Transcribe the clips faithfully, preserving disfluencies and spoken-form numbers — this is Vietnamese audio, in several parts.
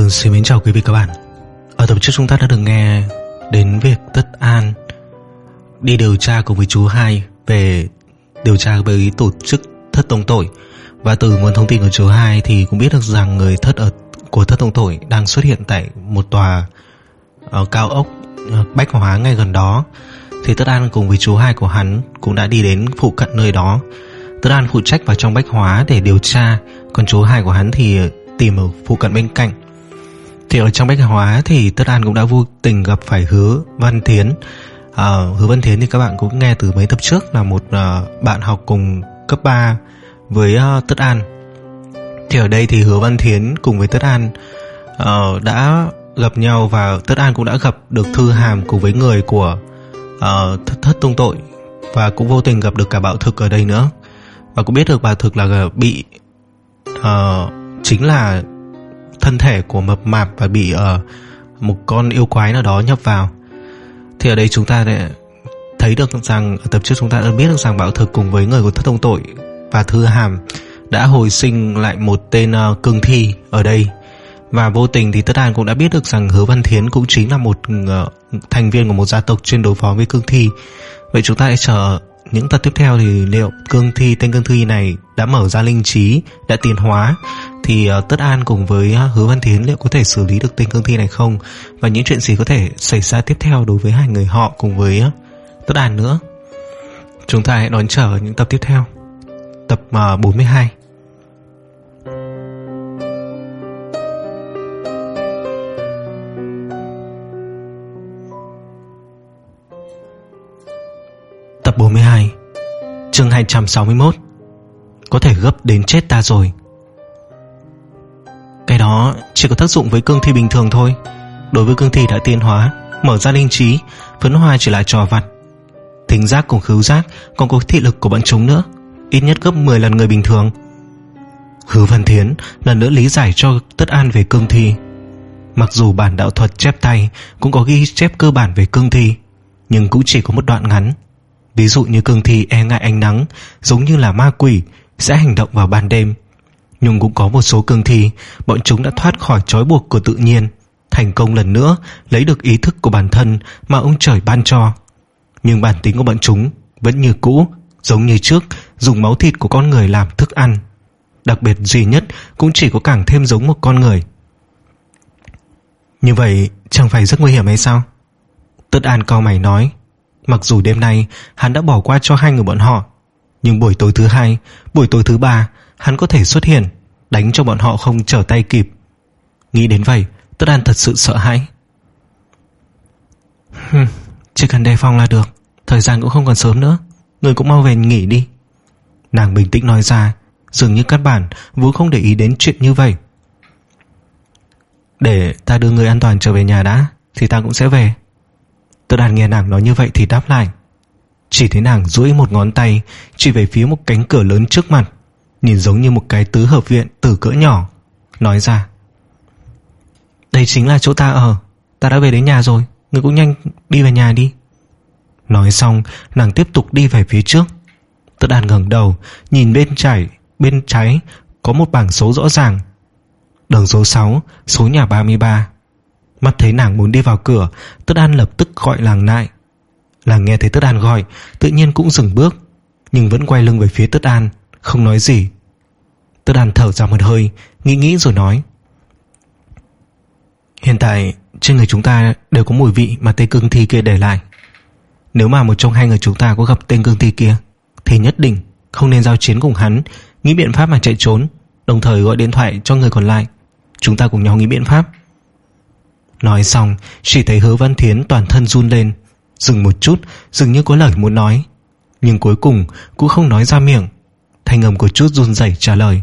Xin mến chào quý vị các bạn. Ở tập trước chúng ta đã được nghe đến việc Tất An đi điều tra cùng với chú Hai về điều tra với tổ chức thất tông tội. Và từ nguồn thông tin của chú Hai thì cũng biết được rằng người thất ở của thất tông tội đang xuất hiện tại một tòa uh, cao ốc uh, bách hóa ngay gần đó. Thì Tất An cùng với chú Hai của hắn cũng đã đi đến phụ cận nơi đó. Tất An phụ trách vào trong bách hóa để điều tra, còn chú Hai của hắn thì tìm ở phụ cận bên cạnh. Thì ở trong bách hóa thì Tất An cũng đã vô tình gặp phải Hứa Văn Thiến. à, Hứa Văn Thiến thì các bạn cũng nghe từ mấy tập trước là một uh, bạn học cùng cấp ba với uh, Tất An. Thì ở đây thì Hứa Văn Thiến cùng với Tất An uh, đã gặp nhau, và Tất An cũng đã gặp được Thư Hàm cùng với người của uh, thất, thất tông tội, và cũng vô tình gặp được cả Bảo Thực ở đây nữa. Và cũng biết được Bảo Thực là bị uh, chính là thân thể của mập mạp và bị uh, một con yêu quái nào đó nhập vào. Thì ở đây chúng ta đã thấy được rằng ở tập trước chúng ta đã biết được rằng Bảo Thực cùng với người của thất tông tội và Thư Hàm đã hồi sinh lại một tên uh, cương thi ở đây. Và vô tình thì Tất An cũng đã biết được rằng Hứa Văn Thiến cũng chính là một uh, thành viên của một gia tộc chuyên đối phó với cương thi. Vậy chúng ta hãy chờ những tập tiếp theo thì liệu cương thi tên cương thi này đã mở ra linh trí, đã tiến hóa, thì uh, Tất An cùng với uh, Hứa Văn Thiến liệu có thể xử lý được tên cương thi này không, và những chuyện gì có thể xảy ra tiếp theo đối với hai người họ cùng với uh, Tất An nữa. Chúng ta hãy đón chờ những tập tiếp theo. Tập uh, bốn mươi hai. Tập bốn mươi hai, chương hai trăm sáu mươi mốt. Có thể gấp đến chết ta rồi. Cái đó chỉ có tác dụng với cương thi bình thường thôi. Đối với cương thi đã tiến hóa, mở ra linh trí, phấn hoa chỉ là trò vặt. Thính giác cùng khứu giác còn có thị lực của bọn chúng nữa, ít nhất gấp mười lần người bình thường. Hứa Văn Thiến lần nữa lý giải cho Tất An về cương thi. Mặc dù bản đạo thuật chép tay cũng có ghi chép cơ bản về cương thi, nhưng cũng chỉ có một đoạn ngắn. Ví dụ như cương thi e ngại ánh nắng, giống như là ma quỷ, sẽ hành động vào ban đêm. Nhưng cũng có một số cương thi, bọn chúng đã thoát khỏi trói buộc của tự nhiên, thành công lần nữa lấy được ý thức của bản thân mà ông trời ban cho. Nhưng bản tính của bọn chúng vẫn như cũ, giống như trước, dùng máu thịt của con người làm thức ăn. Đặc biệt duy nhất cũng chỉ có càng thêm giống một con người. Như vậy chẳng phải rất nguy hiểm hay sao? Tất An cau mày nói. Mặc dù đêm nay hắn đã bỏ qua cho hai người bọn họ, nhưng buổi tối thứ hai, buổi tối thứ ba hắn có thể xuất hiện, đánh cho bọn họ không trở tay kịp. Nghĩ đến vậy, Tất An thật sự sợ hãi. Hừm, chỉ cần đề phòng là được. Thời gian cũng không còn sớm nữa, người cũng mau về nghỉ đi. Nàng bình tĩnh nói ra, dường như căn bản vốn không để ý đến chuyện như vậy. Để ta đưa người an toàn trở về nhà đã, thì ta cũng sẽ về. Tất An nghe nàng nói như vậy thì đáp lại. Chỉ thấy nàng duỗi một ngón tay chỉ về phía một cánh cửa lớn trước mặt, nhìn giống như một cái tứ hợp viện từ cỡ nhỏ, nói ra: Đây chính là chỗ ta ở. Ta đã về đến nhà rồi, ngươi cũng nhanh đi về nhà đi. Nói xong nàng tiếp tục đi về phía trước. Tất An ngẩng đầu nhìn bên trái, bên trái có một bảng số rõ ràng, đường số sáu, số nhà ba mươi ba. Mắt thấy nàng muốn đi vào cửa, Tất An lập tức gọi nàng lại. Nàng nghe thấy Tất An gọi, tự nhiên cũng dừng bước, nhưng vẫn quay lưng về phía Tất An, không nói gì. Tất An thở ra một hơi, nghĩ nghĩ rồi nói: Hiện tại trên người chúng ta đều có mùi vị mà tên cương thi kia để lại. Nếu mà một trong hai người chúng ta có gặp tên cương thi kia, thì nhất định không nên giao chiến cùng hắn, nghĩ biện pháp mà chạy trốn, đồng thời gọi điện thoại cho người còn lại. Chúng ta cùng nhau nghĩ biện pháp. Nói xong, chỉ thấy Hứa Văn Thiến toàn thân run lên, dừng một chút, dường như có lời muốn nói, nhưng cuối cùng cũng không nói ra miệng. Thanh âm của chút run rẩy trả lời: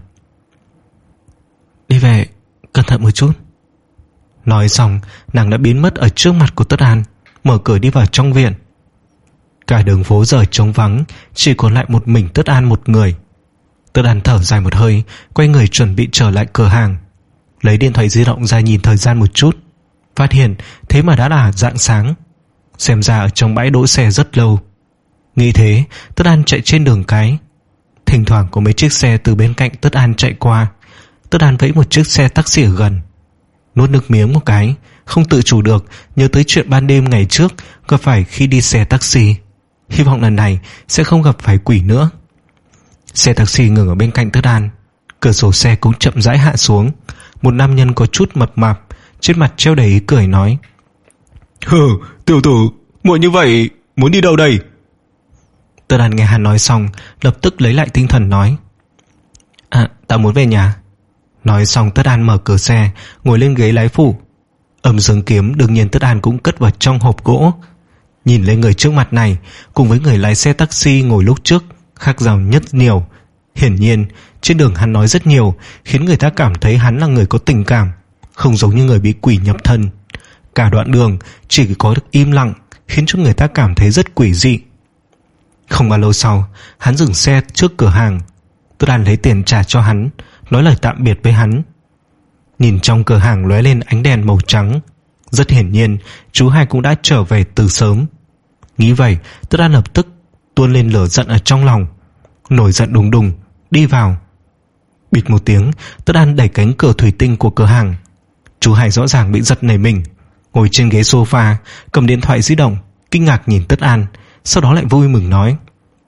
Đi về, cẩn thận một chút. Nói xong, nàng đã biến mất ở trước mặt của Tất An, mở cửa đi vào trong viện. Cả đường phố giờ trống vắng, chỉ còn lại một mình Tất An một người. Tất An thở dài một hơi, quay người chuẩn bị trở lại cửa hàng, lấy điện thoại di động ra nhìn thời gian một chút, phát hiện thế mà đã là rạng sáng. Xem ra ở trong bãi đỗ xe rất lâu. Nghĩ thế, Tất An chạy trên đường cái. Thỉnh thoảng có mấy chiếc xe từ bên cạnh Tất An chạy qua. Tất An vẫy một chiếc xe taxi ở gần. nuốt nước miếng một cái, không tự chủ được nhớ tới chuyện ban đêm ngày trước gặp phải khi đi xe taxi. Hy vọng lần này sẽ không gặp phải quỷ nữa. Xe taxi ngừng ở bên cạnh Tất An. Cửa sổ xe cũng chậm rãi hạ xuống. Một nam nhân có chút mập mạp, trên mặt treo đầy ý cười nói: "Hừ, tiểu tử, muộn như vậy muốn đi đâu đây?" Tất An nghe hắn nói xong, lập tức lấy lại tinh thần nói: "À, ta muốn về nhà." Nói xong Tất An mở cửa xe, ngồi lên ghế lái phụ. Âm dương kiếm đương nhiên Tất An cũng cất vào trong hộp gỗ. Nhìn lên người trước mặt này, cùng với người lái xe taxi ngồi lúc trước, khác nhau nhất nhiều. Hiển nhiên trên đường hắn nói rất nhiều, khiến người ta cảm thấy hắn là người có tình cảm, không giống như người bị quỷ nhập thân. Cả đoạn đường chỉ có được im lặng, khiến cho người ta cảm thấy rất quỷ dị. Không bao lâu sau, hắn dừng xe trước cửa hàng. Tất An lấy tiền trả cho hắn, nói lời tạm biệt với hắn. Nhìn trong cửa hàng lóe lên ánh đèn màu trắng. Rất hiển nhiên chú hai cũng đã trở về từ sớm. Nghĩ vậy, Tất An lập tức tuôn lên lửa giận ở trong lòng, nổi giận đùng đùng đi vào. Bịt một tiếng, Tất An đẩy cánh cửa thủy tinh của cửa hàng. Chú hai rõ ràng bị giật nảy mình, ngồi trên ghế sofa, cầm điện thoại di động, kinh ngạc nhìn Tất An, sau đó lại vui mừng nói: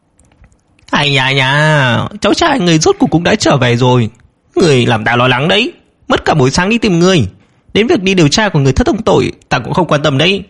"Ai nhà nhà, cháu trai người rốt cuộc cũng đã trở về rồi. Người làm ta lo lắng đấy, mất cả buổi sáng đi tìm người. Đến việc đi điều tra của người thất tông tội ta cũng không quan tâm đấy."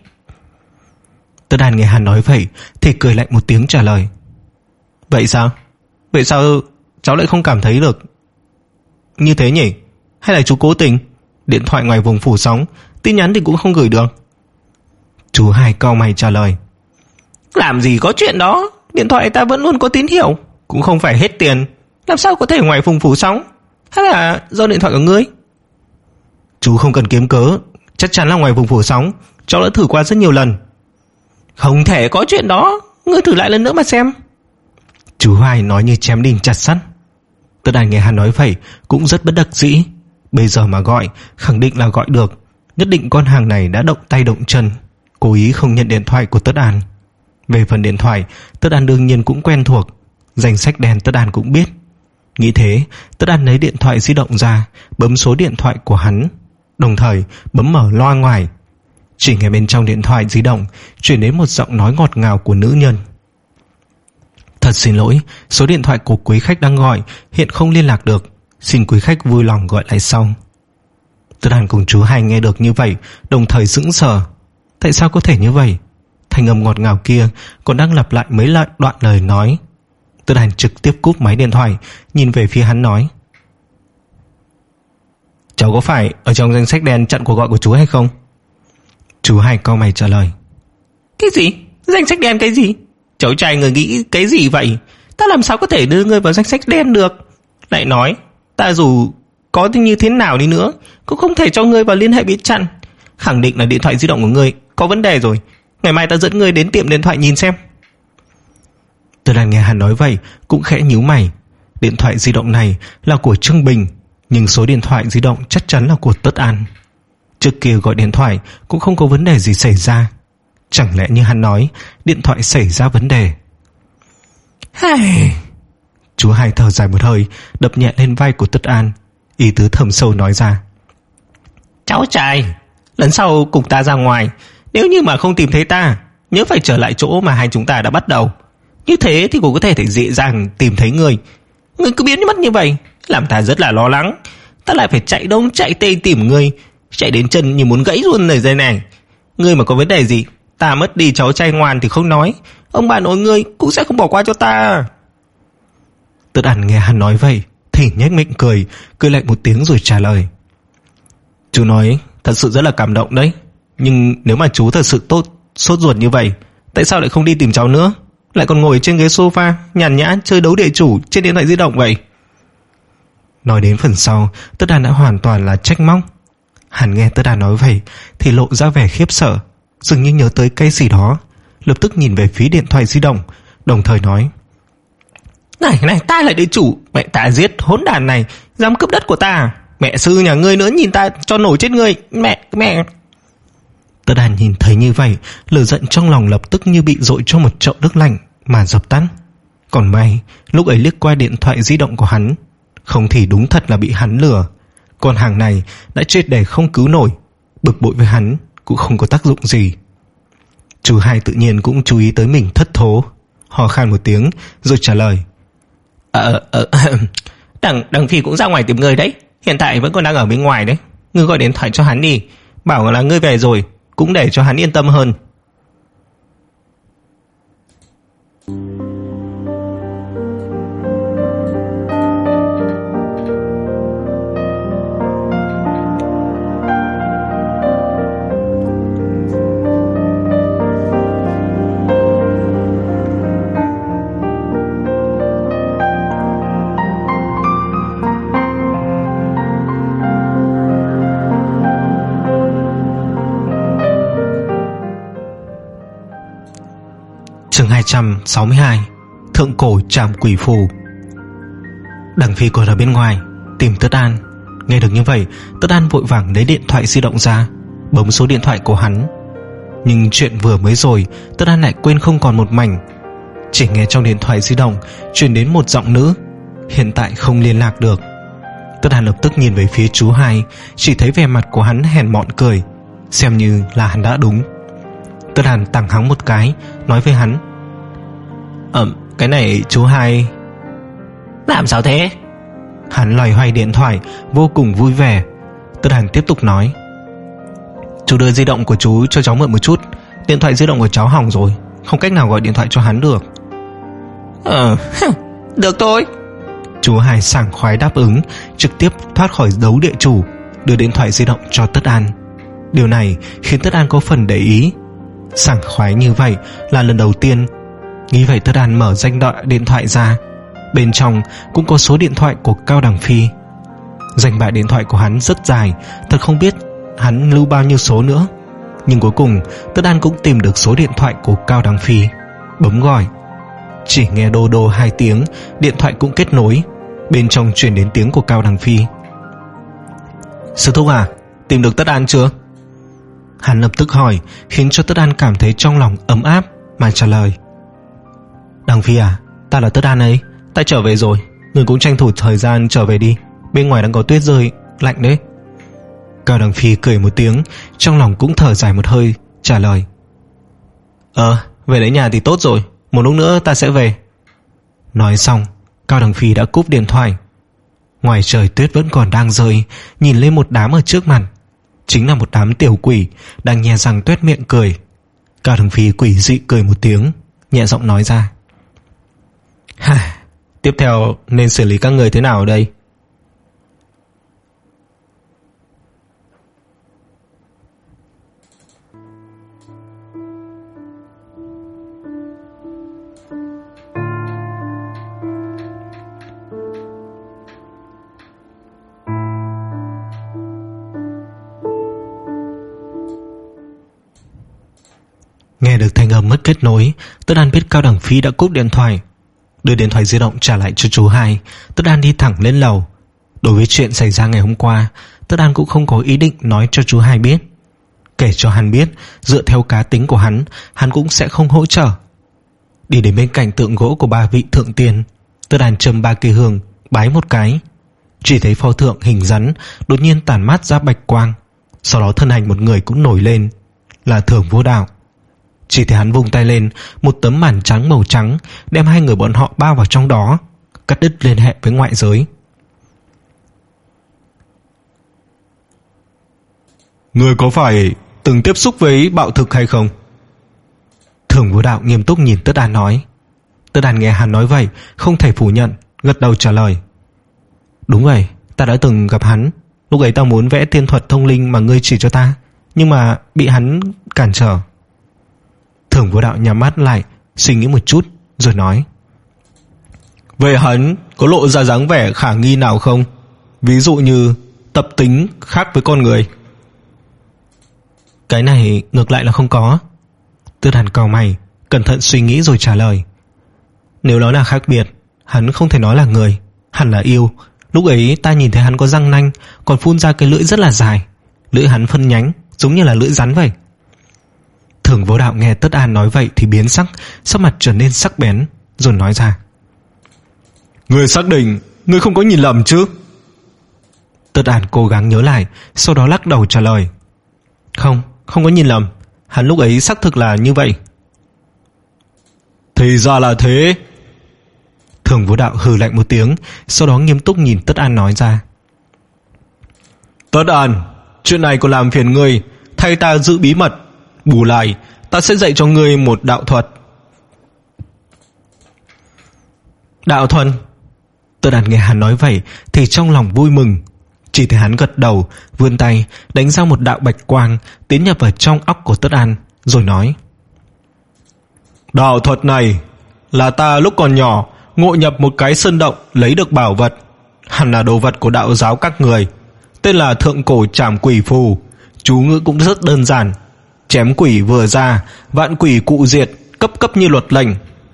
Tất An nghe hắn nói vậy thì cười lạnh một tiếng trả lời: "Vậy sao? Vậy sao cháu lại không cảm thấy được như thế nhỉ? Hay là chú cố tình? Điện thoại ngoài vùng phủ sóng, tin nhắn thì cũng không gửi được." Chú hai cau mày trả lời: "Làm gì có chuyện đó, điện thoại ta vẫn luôn có tín hiệu, cũng không phải hết tiền, làm sao có thể ngoài vùng phủ sóng? Hay là do điện thoại của ngươi?" "Chú không cần kiếm cớ, chắc chắn là ngoài vùng phủ sóng, cháu đã thử qua rất nhiều lần." "Không thể có chuyện đó, ngươi thử lại lần nữa mà xem." Chú hai nói như chém đinh chặt sắt. Tất An nghe hắn nói vậy cũng rất bất đắc dĩ. Bây giờ mà gọi, khẳng định là gọi được, nhất định con hàng này đã động tay động chân, cố ý không nhận điện thoại của Tất An. Về phần điện thoại, Tất An đương nhiên cũng quen thuộc, danh sách đen Tất An cũng biết. Nghĩ thế, Tất An lấy điện thoại di động ra, bấm số điện thoại của hắn, đồng thời bấm mở loa ngoài. Chỉ nghe bên trong điện thoại di động truyền đến một giọng nói ngọt ngào của nữ nhân: "Thật xin lỗi, số điện thoại của quý khách đang gọi hiện không liên lạc được, xin quý khách vui lòng gọi lại sau." Tất An cùng chú hai nghe được như vậy đồng thời sững sờ. Tại sao có thể như vậy? Thanh âm ngọt ngào kia còn đang lặp lại mấy lại đoạn lời nói. Tất An trực tiếp cúp máy điện thoại, nhìn về phía hắn nói: "Cháu có phải ở trong danh sách đen chặn cuộc gọi của chú hay không?" Chú hai cau mày trả lời: "Cái gì? Danh sách đen cái gì? Cháu trai người nghĩ cái gì vậy? Ta làm sao có thể đưa ngươi vào danh sách đen được? Lại nói, ta dù có như thế nào đi nữa cũng không thể cho ngươi vào liên hệ bị chặn. Khẳng định là điện thoại di động của ngươi có vấn đề rồi. Ngày mai ta dẫn ngươi đến tiệm điện thoại nhìn xem." Tôi đang nghe hắn nói vậy cũng khẽ nhíu mày. Điện thoại di động này là của Trương Bình, nhưng số điện thoại di động chắc chắn là của Tất An. Trước kia gọi điện thoại cũng không có vấn đề gì xảy ra. Chẳng lẽ như hắn nói, điện thoại xảy ra vấn đề? Hây... Chú hai thở dài một hơi, đập nhẹ lên vai của Tất An, ý tứ thầm sâu nói ra: "Cháu trai, lần sau cùng ta ra ngoài, nếu như mà không tìm thấy ta, nhớ phải trở lại chỗ mà hai chúng ta đã bắt đầu. Như thế thì cũng có thể thể dễ dàng tìm thấy người. Người cứ biến mất như vậy, làm ta rất là lo lắng. Ta lại phải chạy đông chạy tây tìm người, chạy đến chân như muốn gãy luôn lời dây này. Ngươi mà có vấn đề gì, ta mất đi cháu trai ngoan thì không nói, ông bà nội ngươi cũng sẽ không bỏ qua cho ta." Tất An nghe hắn nói vậy thì nhếch miệng cười, cười lạnh một tiếng rồi trả lời: "Chú nói thật sự rất là cảm động đấy, nhưng nếu mà chú thật sự tốt sốt ruột như vậy, tại sao lại không đi tìm cháu nữa, lại còn ngồi trên ghế sofa nhàn nhã chơi đấu địa chủ trên điện thoại di động vậy?" Nói đến phần sau, Tất An đã hoàn toàn là trách móc. Hắn nghe Tất An nói vậy thì lộ ra vẻ khiếp sợ, dường như nhớ tới cái gì đó, lập tức nhìn về phía điện thoại di động, đồng thời nói: "Này này, ta là địa chủ, mẹ ta giết hỗn đản này, dám cướp đất của ta, mẹ sư nhà ngươi nữa nhìn ta cho nổi chết ngươi, mẹ mẹ." Tất An nhìn thấy như vậy, lửa giận trong lòng lập tức như bị dội cho một chậu nước lạnh mà dập tắt. Còn may lúc ấy liếc qua điện thoại di động của hắn, không thì đúng thật là bị hắn lừa. Con hàng này đã chết để không cứu nổi, bực bội với hắn cũng không có tác dụng gì. Chú hai tự nhiên cũng chú ý tới mình thất thố, hò khan một tiếng rồi trả lời: Ờ, ờ, đằng, đằng Phi cũng ra ngoài tìm người đấy. Hiện tại vẫn còn đang ở bên ngoài đấy. Ngươi gọi điện thoại cho hắn đi, bảo là ngươi về rồi, cũng để cho hắn yên tâm hơn. Chương hai trăm sáu mươi hai. Thượng cổ trảm quỷ phù. Đằng Phi còn ở bên ngoài tìm Tất An. Nghe được như vậy, Tất An vội vàng lấy điện thoại di động ra, bấm số điện thoại của hắn. Nhưng chuyện vừa mới rồi, Tất An lại quên không còn một mảnh. Chỉ nghe trong điện thoại di động truyền đến một giọng nữ: hiện tại không liên lạc được. Tất An lập tức nhìn về phía chú hai, chỉ thấy vẻ mặt của hắn hèn mọn cười, xem như là hắn đã đúng. Tất An tặng hắn một cái, nói với hắn: Ừm, cái này chú hai. Làm sao thế? Hắn loay hoay điện thoại, vô cùng vui vẻ. Tất An tiếp tục nói: Chú đưa di động của chú cho cháu mượn một chút. Điện thoại di động của cháu hỏng rồi, không cách nào gọi điện thoại cho hắn được. Ờ, được thôi. Chú hai sảng khoái đáp ứng, trực tiếp thoát khỏi đấu địa chủ, đưa điện thoại di động cho Tất An. Điều này khiến Tất An có phần để ý. Sảng khoái như vậy là lần đầu tiên. Nghĩ vậy, Tất An mở danh bạ điện thoại ra. Bên trong cũng có số điện thoại của Cao Đằng Phi. Danh bạ điện thoại của hắn rất dài, thật không biết hắn lưu bao nhiêu số nữa. Nhưng cuối cùng Tất An cũng tìm được số điện thoại của Cao Đằng Phi, bấm gọi. Chỉ nghe đô đô hai tiếng, điện thoại cũng kết nối. Bên trong truyền đến tiếng của Cao Đằng Phi: Sư thúc à, tìm được Tất An chưa? Hắn lập tức hỏi, khiến cho Tất An cảm thấy trong lòng ấm áp, mà trả lời: Đằng Phi à, ta là Tất An ấy, ta trở về rồi. Người cũng tranh thủ thời gian trở về đi, bên ngoài đang có tuyết rơi, lạnh đấy. Cao Đằng Phi cười một tiếng, trong lòng cũng thở dài một hơi, trả lời: Ờ, về đến nhà thì tốt rồi, một lúc nữa ta sẽ về. Nói xong, Cao Đằng Phi đã cúp điện thoại. Ngoài trời tuyết vẫn còn đang rơi. Nhìn lên một đám ở trước mặt, chính là một đám tiểu quỷ đang nhe răng tuét miệng cười. Cao Đằng Phi quỷ dị cười một tiếng, nhẹ giọng nói ra: Tiếp theo nên xử lý các người thế nào ở đây? Nghe được thanh âm mất kết nối, Tất An biết Cao Đằng Phi đã cúp điện thoại. Đưa điện thoại di động trả lại cho chú hai, Tất An đi thẳng lên lầu. Đối với chuyện xảy ra ngày hôm qua, Tất An cũng không có ý định nói cho chú hai biết. Kể cho hắn biết, dựa theo cá tính của hắn, hắn cũng sẽ không hỗ trợ. Đi đến bên cạnh tượng gỗ của ba vị thượng tiên, Tất An châm ba cây hương, bái một cái. Chỉ thấy pho tượng hình rắn đột nhiên tản mát ra bạch quang, sau đó thân hình một người cũng nổi lên, là Thưởng Vô Đạo. Chỉ thấy hắn vung tay lên, một tấm màn trắng màu trắng đem hai người bọn họ bao vào trong đó, cắt đứt liên hệ với ngoại giới. Người có phải từng tiếp xúc với bạo thực hay không? Thưởng Vô Đạo nghiêm túc nhìn Tất An nói. Tất An nghe hắn nói vậy, không thể phủ nhận, gật đầu trả lời: Đúng vậy, ta đã từng gặp hắn. Lúc ấy ta muốn vẽ tiên thuật thông linh mà ngươi chỉ cho ta, nhưng mà bị hắn cản trở. Thưởng Vô Đạo nhắm mắt lại, suy nghĩ một chút rồi nói: Vậy hắn có lộ ra dáng vẻ khả nghi nào không? Ví dụ như tập tính khác với con người. Cái này ngược lại là không có. Tất An cau mày, cẩn thận suy nghĩ rồi trả lời: Nếu nó là khác biệt, hắn không thể nói là người, hẳn là yêu. Lúc ấy ta nhìn thấy hắn có răng nanh, còn phun ra cái lưỡi rất là dài. Lưỡi hắn phân nhánh, giống như là lưỡi rắn vậy. Thưởng Vô Đạo nghe Tất An nói vậy thì biến sắc, sắc mặt trở nên sắc bén, rồi nói ra: Ngươi xác định ngươi không có nhìn lầm chứ? Tất An cố gắng nhớ lại, sau đó lắc đầu trả lời: Không, không có nhìn lầm, hắn lúc ấy xác thực là như vậy. Thì ra là thế. Thường Vô Đạo hừ lạnh một tiếng, sau đó nghiêm túc nhìn Tất An nói ra: Tất An, chuyện này còn làm phiền ngươi thay ta giữ bí mật, bù lại ta sẽ dạy cho ngươi một đạo thuật. Đạo thuật? Tất An nghe hắn nói vậy thì trong lòng vui mừng, chỉ thấy hắn gật đầu, vươn tay đánh ra một đạo bạch quang tiến nhập vào trong óc của Tất An, rồi nói: Đạo thuật này là ta lúc còn nhỏ ngộ nhập một cái sơn động lấy được bảo vật, hẳn là đồ vật của đạo giáo các người, tên là Thượng Cổ Trảm Quỷ Phù. Chú ngữ cũng rất đơn giản: chém quỷ vừa ra, vạn quỷ cụ diệt, cấp cấp như luật lệnh.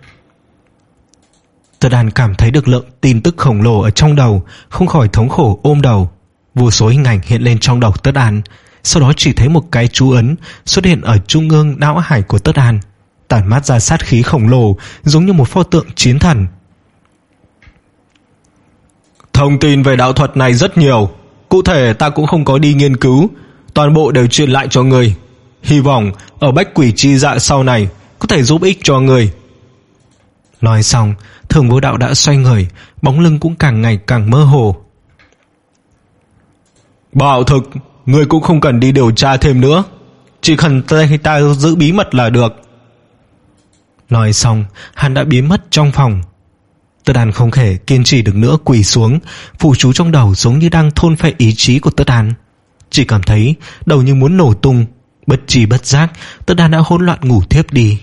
Tất An cảm thấy được lượng tin tức khổng lồ ở trong đầu, không khỏi thống khổ ôm đầu. Vô số hình ảnh hiện lên trong đầu Tất An, sau đó chỉ thấy một cái chú ấn xuất hiện ở trung ương não hải của Tất An, tản mát ra sát khí khổng lồ, giống như một pho tượng chiến thần. Thông tin về đạo thuật này rất nhiều, cụ thể ta cũng không có đi nghiên cứu, toàn bộ đều truyền lại cho người. Hy vọng ở Bách Quỷ Chi Dạ sau này có thể giúp ích cho người. Nói xong, Thường Vô Đạo đã xoay người, bóng lưng cũng càng ngày càng mơ hồ. Bảo thực, người cũng không cần đi điều tra thêm nữa, chỉ cần tay ta giữ bí mật là được. Nói xong, hắn đã biến mất trong phòng. Tất An không thể kiên trì được nữa, quỳ xuống, phù chú trong đầu giống như đang thôn phệ ý chí của Tất An. Chỉ cảm thấy đầu như muốn nổ tung, bất tri bất giác Tất An đã hỗn loạn ngủ thiếp đi.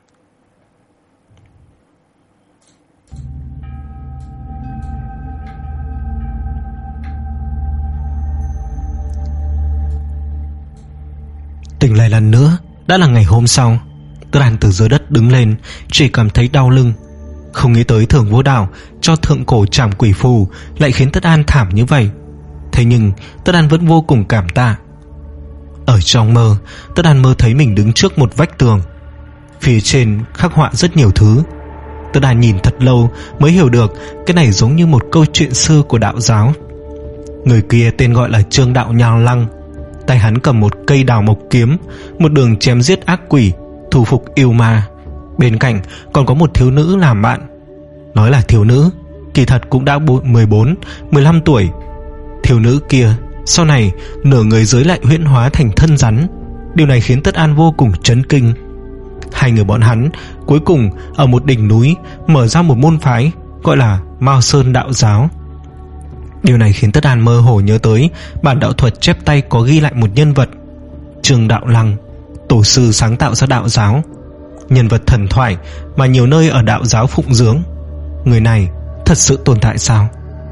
Tỉnh lại lần nữa đã là ngày hôm sau. Tất An từ dưới đất đứng lên, chỉ cảm thấy đau lưng. Không nghĩ tới Thường Vô Đạo cho Thượng Cổ Trảm Quỷ Phù lại khiến Tất An thảm như vậy. Thế nhưng Tất An vẫn vô cùng cảm tạ. Ở trong mơ, Tất An mơ thấy mình đứng trước một vách tường, phía trên khắc họa rất nhiều thứ. Tất An nhìn thật lâu mới hiểu được cái này giống như một câu chuyện xưa của đạo giáo. Người kia tên gọi là Trương Đạo Nhào Lăng, tay hắn cầm một cây đào mộc kiếm, một đường chém giết ác quỷ, thu phục yêu ma. Bên cạnh còn có một thiếu nữ làm bạn. Nói là thiếu nữ, kỳ thật cũng đã mười bốn, mười lăm tuổi. Thiếu nữ kia sau này nửa người dưới lại huyễn hóa thành thân rắn. Điều này khiến Tất An vô cùng chấn kinh. Hai người bọn hắn cuối cùng ở một đỉnh núi mở ra một môn phái gọi là Mao Sơn Đạo Giáo. Điều này khiến Tất An mơ hồ nhớ tới bản đạo thuật chép tay có ghi lại một nhân vật, Trương Đạo Lăng, tổ sư sáng tạo ra đạo giáo, nhân vật thần thoại mà nhiều nơi ở đạo giáo phụng dưỡng. Người này thật sự tồn tại sao?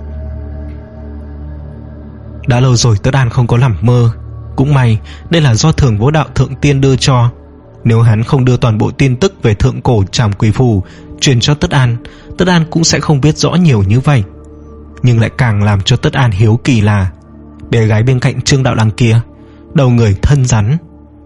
Đã lâu rồi Tất An không có nằm mơ. Cũng may đây là do Thường Vô Đạo Thượng Tiên đưa cho. Nếu hắn không đưa toàn bộ tin tức về Thượng Cổ Trảm Quỷ Phù truyền cho Tất An, Tất An cũng sẽ không biết rõ nhiều như vậy. Nhưng lại càng làm cho Tất An hiếu kỳ là bé gái bên cạnh Trương Đạo Lăng kia, đầu người thân rắn.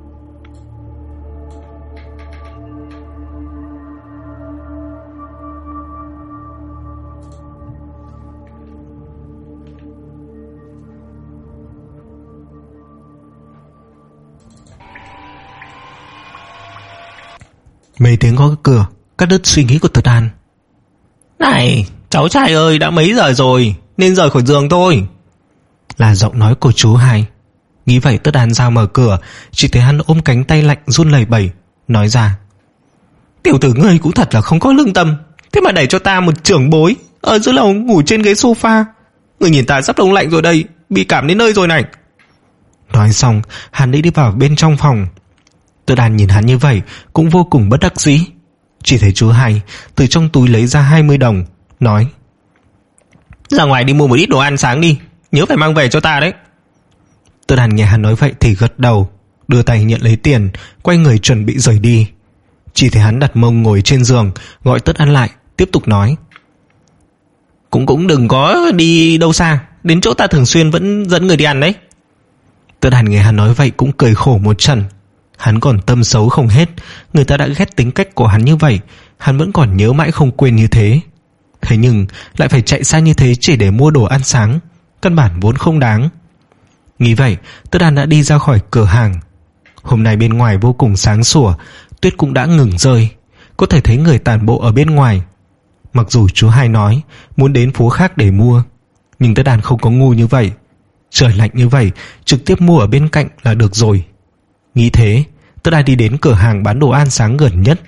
Mấy tiếng gõ cửa cắt đứt suy nghĩ của Tất An. Này, cháu trai ơi, đã mấy giờ rồi, nên rời khỏi giường thôi, là giọng nói của chú Hai. Nghĩ vậy Tất An ra mở cửa, chỉ thấy hắn ôm cánh tay lạnh run lẩy bẩy, nói ra: Tiểu tử ngươi cũng thật là không có lương tâm, thế mà đẩy cho ta một trưởng bối ở dưới lầu ngủ trên ghế sofa. Người nhìn ta sắp đông lạnh rồi đây, bị cảm đến nơi rồi này. Nói xong hắn đi đi vào bên trong phòng. Tất An nhìn hắn như vậy cũng vô cùng bất đắc dĩ. Chỉ thấy chú Hai từ trong túi lấy ra hai mươi đồng, nói: Ra ngoài đi mua một ít đồ ăn sáng đi, nhớ phải mang về cho ta đấy. Tất An nghe hắn nói vậy thì gật đầu, đưa tay nhận lấy tiền, quay người chuẩn bị rời đi. Chỉ thấy hắn đặt mông ngồi trên giường, gọi Tất An lại, tiếp tục nói: Cũng cũng đừng có đi đâu xa, đến chỗ ta thường xuyên vẫn dẫn người đi ăn đấy. Tất An nghe hắn nói vậy cũng cười khổ một trận. Hắn còn tâm xấu không hết, người ta đã ghét tính cách của hắn như vậy, hắn vẫn còn nhớ mãi không quên như thế. Thế nhưng lại phải chạy xa như thế chỉ để mua đồ ăn sáng, căn bản vốn không đáng. Nghĩ vậy, Tất An đã đi ra khỏi cửa hàng. Hôm nay bên ngoài vô cùng sáng sủa, tuyết cũng đã ngừng rơi, có thể thấy người tản bộ ở bên ngoài. Mặc dù chú Hai nói muốn đến phố khác để mua, nhưng Tất An không có ngu như vậy. Trời lạnh như vậy, trực tiếp mua ở bên cạnh là được rồi. Nghĩ thế, Tất An đi đến cửa hàng bán đồ ăn sáng gần nhất.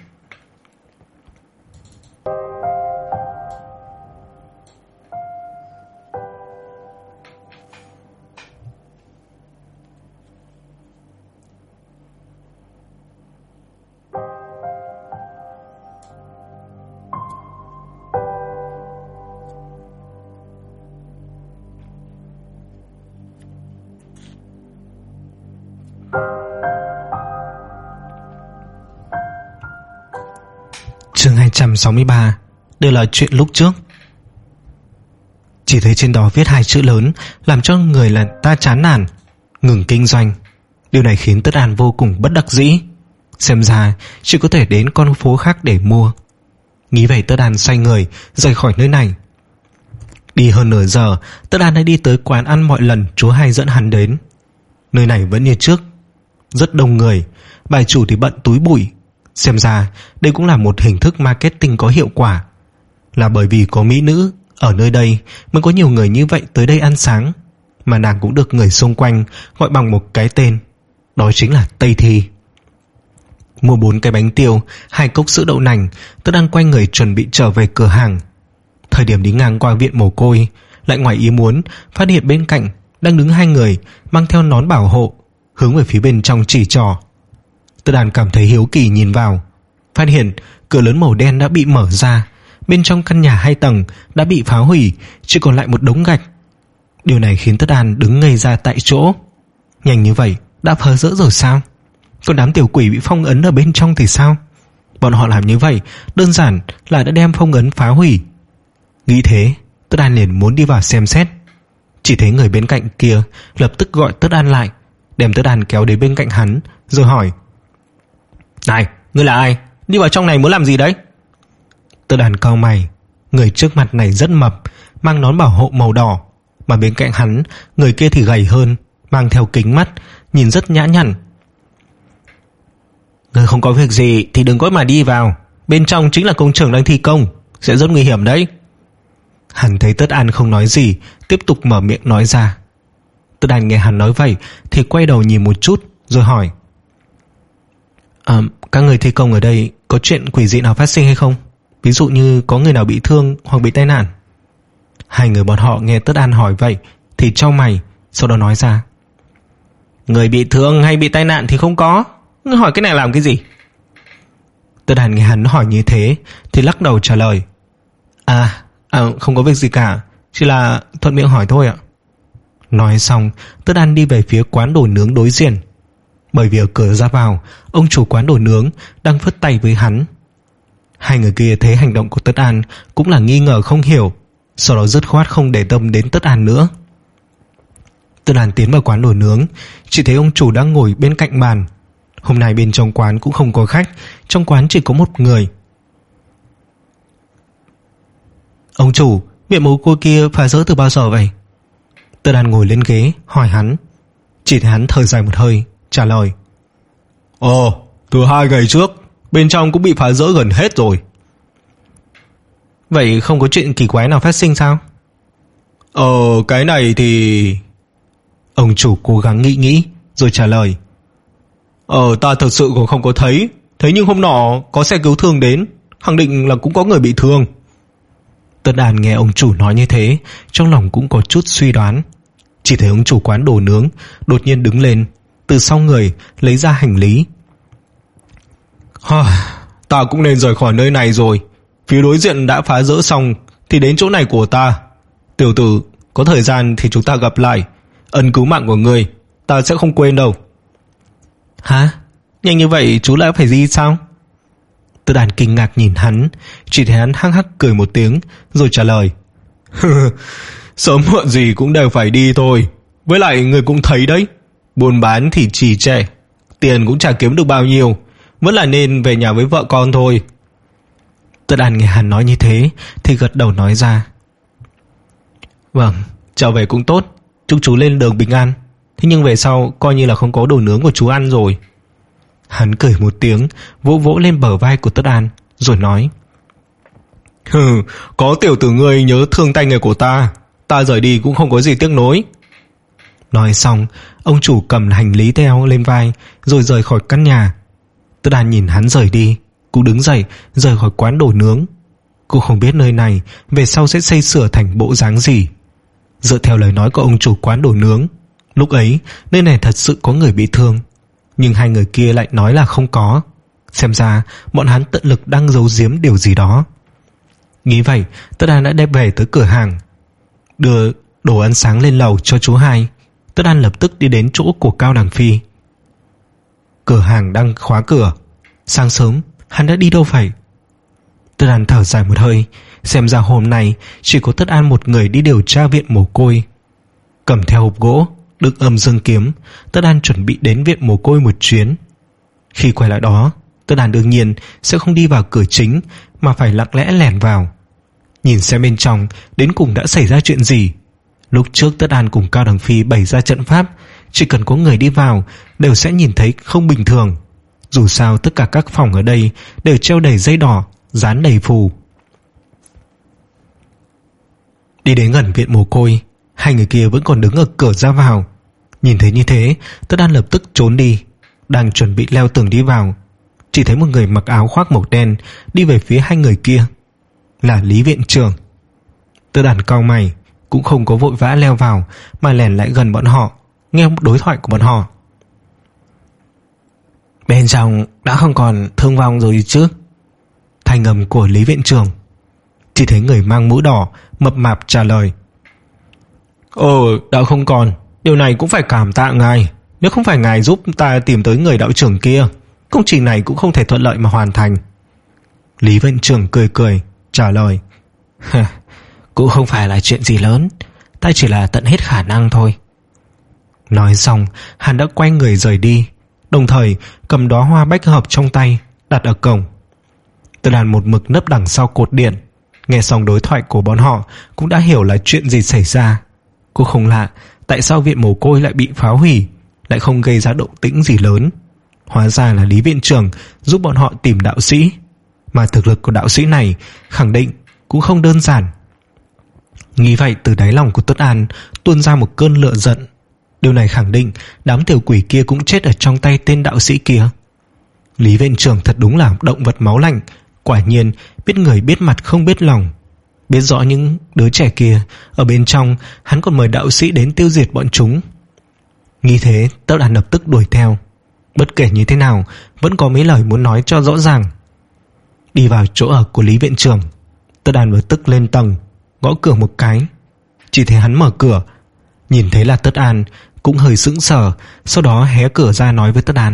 Chương hai trăm sáu mươi ba. Đều là chuyện lúc trước. Chỉ thấy trên đó viết hai chữ lớn làm cho người là ta chán nản: ngừng kinh doanh. Điều này khiến Tất An vô cùng bất đắc dĩ. Xem ra chỉ có thể đến con phố khác để mua. Nghĩ vậy, Tất An xoay người rời khỏi nơi này. Đi hơn nửa giờ, Tất An đã đi tới quán ăn mọi lần chú Hai dẫn hắn đến. Nơi này vẫn như trước, rất đông người, bà chủ thì bận túi bụi. Xem ra đây cũng là một hình thức marketing có hiệu quả. Là bởi vì có mỹ nữ ở nơi đây mới có nhiều người như vậy tới đây ăn sáng. Mà nàng cũng được người xung quanh gọi bằng một cái tên, đó chính là Tây Thi. Mua bốn cái bánh tiêu, hai cốc sữa đậu nành, Tất An quay người chuẩn bị trở về cửa hàng. Thời điểm đi ngang qua viện mồ côi, lại ngoài ý muốn phát hiện bên cạnh đang đứng hai người mang theo nón bảo hộ, hướng về phía bên trong chỉ trỏ. Tất An cảm thấy hiếu kỳ nhìn vào, phát hiện cửa lớn màu đen đã bị mở ra. Bên trong căn nhà hai tầng đã bị phá hủy, chỉ còn lại một đống gạch. Điều này khiến Tất An đứng ngây ra tại chỗ. Nhanh như vậy đã phá rỡ rồi sao? Còn đám tiểu quỷ bị phong ấn ở bên trong thì sao? Bọn họ làm như vậy đơn giản là đã đem phong ấn phá hủy. Nghĩ thế, Tất An liền muốn đi vào xem xét. Chỉ thấy người bên cạnh kia lập tức gọi Tất An lại, đem Tất An kéo đến bên cạnh hắn rồi hỏi: "Này, ngươi là ai? Đi vào trong này muốn làm gì đấy?" Tất An cau mày. Người trước mặt này rất mập, mang nón bảo hộ màu đỏ, mà bên cạnh hắn, người kia thì gầy hơn, mang theo kính mắt, nhìn rất nhã nhặn. "Ngươi không có việc gì thì đừng có mà đi vào, bên trong chính là công trường đang thi công, sẽ rất nguy hiểm đấy." Hắn thấy Tất An không nói gì, tiếp tục mở miệng nói ra. Tất An nghe hắn nói vậy thì quay đầu nhìn một chút rồi hỏi: à, "Các người thi công ở đây có chuyện quỷ dị nào phát sinh hay không? Ví dụ như có người nào bị thương hoặc bị tai nạn?" Hai người bọn họ nghe Tất An hỏi vậy thì chau mày, sau đó nói ra: "Người bị thương hay bị tai nạn thì không có, ngươi hỏi cái này làm cái gì?" Tất An nghe hắn hỏi như thế thì lắc đầu trả lời: À, à không có việc gì cả, chỉ là thuận miệng hỏi thôi ạ." Nói xong, Tất An đi về phía quán đồ nướng đối diện. Bởi vì ở cửa ra vào, ông chủ quán đồ nướng đang phất tay với hắn. Hai người kia thấy hành động của Tất An cũng là nghi ngờ không hiểu, sau đó dứt khoát không để tâm đến Tất An nữa. Tất An tiến vào quán đồ nướng, chỉ thấy ông chủ đang ngồi bên cạnh bàn. Hôm nay bên trong quán cũng không có khách, trong quán chỉ có một người. "Ông chủ, viện mồ côi kia phá rỡ từ bao giờ vậy?" Tất An ngồi lên ghế hỏi hắn. Chỉ thấy hắn thở dài một hơi trả lời: "Ồ, từ hai ngày trước, bên trong cũng bị phá rỡ gần hết rồi." "Vậy không có chuyện kỳ quái nào phát sinh sao?" Ờ, cái này thì..." Ông chủ cố gắng nghĩ nghĩ rồi trả lời: Ờ, ta thật sự cũng không có thấy. Thế nhưng hôm nọ có xe cứu thương đến, khẳng định là cũng có người bị thương." Tất An nghe ông chủ nói như thế, trong lòng cũng có chút suy đoán. Chỉ thấy ông chủ quán đồ nướng đột nhiên đứng lên, từ sau người lấy ra hành lý. "Hả, ta cũng nên rời khỏi nơi này rồi. Phía đối diện đã phá rỡ xong thì đến chỗ này của ta. Tiểu tử, có thời gian thì chúng ta gặp lại. Ân cứu mạng của ngươi ta sẽ không quên đâu." "Hả? Nhanh như vậy chú lại phải đi sao?" Tất An kinh ngạc nhìn hắn, chỉ thấy hắn hắc hắc cười một tiếng rồi trả lời: "Sớm muộn gì cũng đều phải đi thôi. Với lại người cũng thấy đấy, buôn bán thì trì trệ, tiền cũng chả kiếm được bao nhiêu, vẫn là nên về nhà với vợ con thôi." Tất An nghe hắn nói như thế thì gật đầu nói ra: "Vâng, Trở về cũng tốt, chúc chú lên đường bình an. Thế nhưng về sau coi như là không có đồ nướng của chú ăn rồi. Hắn cười một tiếng, vỗ vỗ lên bờ vai của Tất An, rồi nói: Hừ, có tiểu tử ngươi nhớ thương tay nghề của ta, ta rời đi cũng không có gì tiếc nối. Nói xong, ông chủ cầm hành lý theo lên vai rồi rời khỏi căn nhà. Tất An nhìn hắn rời đi, cũng đứng dậy rời khỏi quán đồ nướng. Cô không biết nơi này về sau sẽ xây sửa thành bộ dáng gì. Dựa theo lời nói của ông chủ quán đồ nướng, lúc ấy nơi này thật sự có người bị thương, nhưng hai người kia lại nói là không có. Xem ra bọn hắn tận lực đang giấu giếm điều gì đó. Nghĩ vậy, Tất An đã đem về tới cửa hàng, đưa đồ ăn sáng lên lầu cho chú hai. Tất An lập tức đi đến chỗ của Cao Đằng Phi. Cửa hàng đang khóa cửa. Sáng sớm hắn đã đi đâu vậy? Tất An thở dài một hơi. Xem ra hôm nay chỉ có Tất An một người đi điều tra viện mồ côi. Cầm theo hộp gỗ đựng âm dương kiếm, Tất An chuẩn bị đến viện mồ côi một chuyến. Khi quay lại đó, Tất An đương nhiên sẽ không đi vào cửa chính, mà phải lặng lẽ lẻn vào, nhìn xem bên trong đến cùng đã xảy ra chuyện gì. Lúc trước Tất An cùng Cao Đằng Phi bày ra trận pháp, chỉ cần có người đi vào đều sẽ nhìn thấy không bình thường. Dù sao tất cả các phòng ở đây đều treo đầy dây đỏ, dán đầy phù. Đi đến gần viện mồ côi, hai người kia vẫn còn đứng ở cửa ra vào. Nhìn thấy như thế, Tất An lập tức trốn đi. Đang chuẩn bị leo tường đi vào, chỉ thấy một người mặc áo khoác màu đen đi về phía hai người kia, là Lý viện trưởng. Tất An cau mày, cũng không có vội vã leo vào, mà lẻn lại gần bọn họ, nghe đối thoại của bọn họ. Bên trong đã không còn thương vong rồi chứ? Thanh âm của Lý viện trưởng. Chỉ thấy người mang mũ đỏ mập mạp trả lời: Ồ, đã không còn. Điều này cũng phải cảm tạ ngài. Nếu không phải ngài giúp ta tìm tới người đạo trưởng kia, công trình này cũng không thể thuận lợi mà hoàn thành. Lý viện trưởng cười cười trả lời: Cũng không phải là chuyện gì lớn, ta chỉ là tận hết khả năng thôi. Nói xong, hắn đã quay người rời đi, đồng thời cầm đóa hoa bách hợp trong tay đặt ở cổng. Tất An một mực nấp đằng sau cột điện, nghe xong đối thoại của bọn họ cũng đã hiểu là chuyện gì xảy ra. Cô không lạ tại sao viện mồ côi lại bị phá hủy, lại không gây ra động tĩnh gì lớn. Hóa ra là Lý viện trưởng giúp bọn họ tìm đạo sĩ, mà thực lực của đạo sĩ này khẳng định cũng không đơn giản. Nghĩ vậy, từ đáy lòng của Tất An tuôn ra một cơn lửa giận. Điều này khẳng định đám tiểu quỷ kia cũng chết ở trong tay tên đạo sĩ kia. Lý viện trưởng thật đúng là động vật máu lạnh, quả nhiên biết người biết mặt không biết lòng. Biết rõ những đứa trẻ kia ở bên trong, hắn còn mời đạo sĩ đến tiêu diệt bọn chúng. Nghĩ thế, Tất An lập tức đuổi theo. Bất kể như thế nào, vẫn có mấy lời muốn nói cho rõ ràng. Đi vào chỗ ở của Lý viện trưởng, Tất An vừa tức lên tầng, gõ cửa một cái. Chỉ thấy hắn mở cửa, nhìn thấy là Tất An, cũng hơi sững sờ, sau đó hé cửa ra nói với Tất An: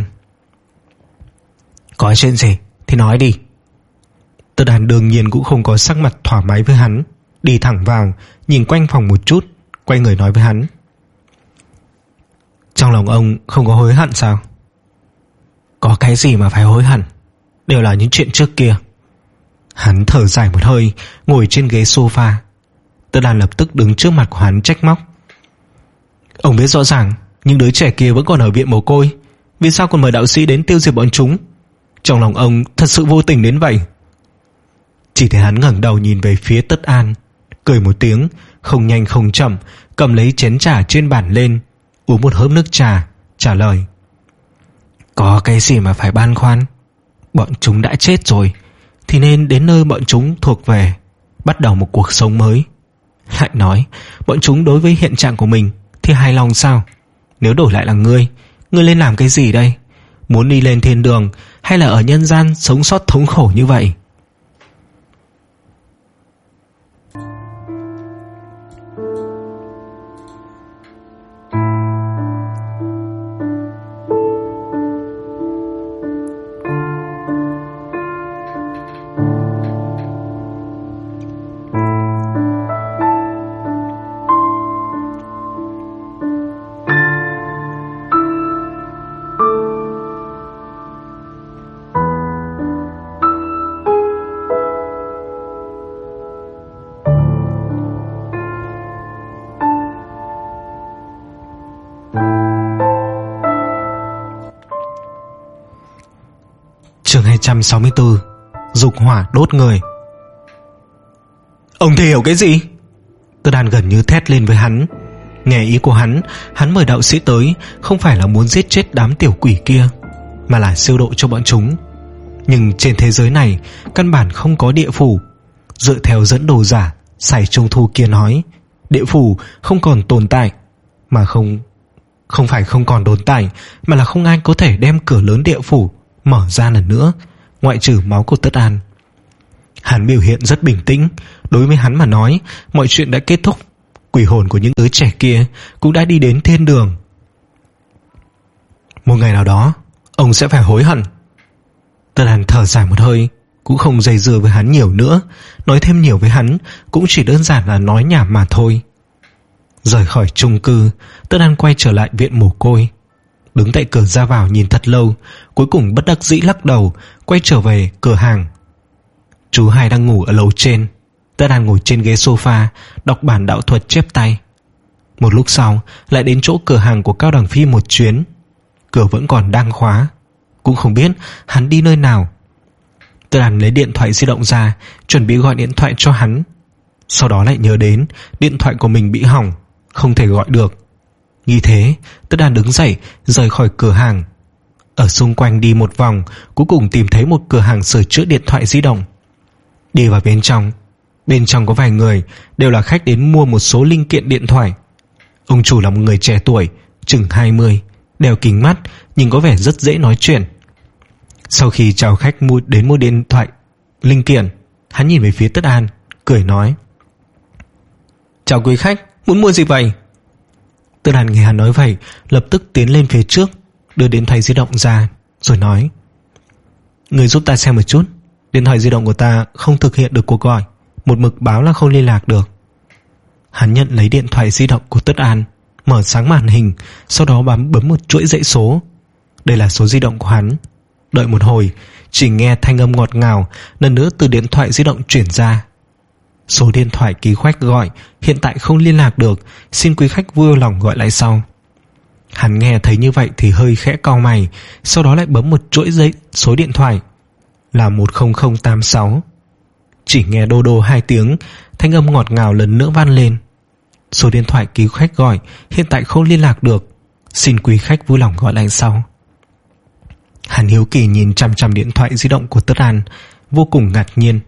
Có chuyện gì thì nói đi. Tất An đương nhiên cũng không có sắc mặt thoải mái với hắn, đi thẳng vào, nhìn quanh phòng một chút, quay người nói với hắn: Trong lòng ông không có hối hận sao? Có cái gì mà phải hối hận, đều là những chuyện trước kia. Hắn thở dài một hơi, ngồi trên ghế sofa. Tất An lập tức đứng trước mặt của hắn trách móc: Ông biết rõ ràng những đứa trẻ kia vẫn còn ở viện mồ côi, vì sao còn mời đạo sĩ đến tiêu diệt bọn chúng? Trong lòng ông thật sự vô tình đến vậy. Chỉ thấy hắn ngẩng đầu nhìn về phía Tất An, cười một tiếng, không nhanh không chậm cầm lấy chén trà trên bàn lên, uống một hớp nước trà, trả lời: Có cái gì mà phải băn khoăn? Bọn chúng đã chết rồi, thì nên đến nơi bọn chúng thuộc về, bắt đầu một cuộc sống mới. Lại nói, bọn chúng đối với hiện trạng của mình thì hài lòng sao? Nếu đổi lại là ngươi, ngươi nên làm cái gì đây? Muốn đi lên thiên đường, hay là ở nhân gian sống sót thống khổ như vậy? Chương hai trăm sáu mươi tư. Dục hỏa đốt người. Ông thì hiểu cái gì? Tất Đan gần như thét lên với hắn. Nghe ý của hắn, hắn mời đạo sĩ tới không phải là muốn giết chết đám tiểu quỷ kia, mà là siêu độ cho bọn chúng. Nhưng trên thế giới này căn bản không có địa phủ. Dựa theo dẫn đồ giả Sải Trung Thu kia nói, địa phủ không còn tồn tại. Mà không Không phải không còn tồn tại, mà là không ai có thể đem cửa lớn địa phủ mở ra lần nữa, ngoại trừ máu của Tất An. Hắn biểu hiện rất bình tĩnh. Đối với hắn mà nói, mọi chuyện đã kết thúc. Quỷ hồn của những đứa trẻ kia cũng đã đi đến thiên đường. Một ngày nào đó ông sẽ phải hối hận. Tất An thở dài một hơi, cũng không dây dưa với hắn nhiều nữa. Nói thêm nhiều với hắn cũng chỉ đơn giản là nói nhảm mà thôi. Rời khỏi chung cư, Tất An quay trở lại viện mồ côi. Đứng tại cửa ra vào nhìn thật lâu, cuối cùng bất đắc dĩ lắc đầu, quay trở về cửa hàng. Chú Hai đang ngủ ở lầu trên. Tất An ngồi trên ghế sofa, đọc bản đạo thuật chép tay. Một lúc sau lại đến chỗ cửa hàng của Cao Đằng Phi một chuyến. Cửa vẫn còn đang khóa. Cũng không biết hắn đi nơi nào. Tất An lấy điện thoại di động ra, chuẩn bị gọi điện thoại cho hắn. Sau đó lại nhớ đến điện thoại của mình bị hỏng, không thể gọi được. Như thế, Tất An đứng dậy rời khỏi cửa hàng. Ở xung quanh đi một vòng, cuối cùng tìm thấy một cửa hàng sửa chữa điện thoại di động. Đi vào bên trong. Bên trong có vài người, đều là khách đến mua một số linh kiện điện thoại. Ông chủ là một người trẻ tuổi, chừng hai mươi, đeo kính mắt, nhìn có vẻ rất dễ nói chuyện. Sau khi chào khách mua đến mua điện thoại linh kiện, hắn nhìn về phía Tất An, cười nói: Chào quý khách, muốn mua gì vậy? Tất An nghe hắn nói vậy, lập tức tiến lên phía trước, đưa điện thoại di động ra, rồi nói: Người giúp ta xem một chút. Điện thoại di động của ta không thực hiện được cuộc gọi, một mực báo là không liên lạc được. Hắn nhận lấy điện thoại di động của Tất An, mở sáng màn hình, sau đó bấm bấm một chuỗi dãy số. Đây là số di động của hắn. Đợi một hồi, chỉ nghe thanh âm ngọt ngào lần nữa từ điện thoại di động chuyển ra: Số điện thoại quý khách gọi hiện tại không liên lạc được, xin quý khách vui lòng gọi lại sau. Hắn nghe thấy như vậy thì hơi khẽ cau mày, sau đó lại bấm một chuỗi dãy số điện thoại là một không không tám sáu. Chỉ nghe đô đô hai tiếng, thanh âm ngọt ngào lần nữa vang lên: Số điện thoại quý khách gọi hiện tại không liên lạc được, xin quý khách vui lòng gọi lại sau. Hắn hiếu kỳ nhìn chằm chằm điện thoại di động của Tất An, vô cùng ngạc nhiên.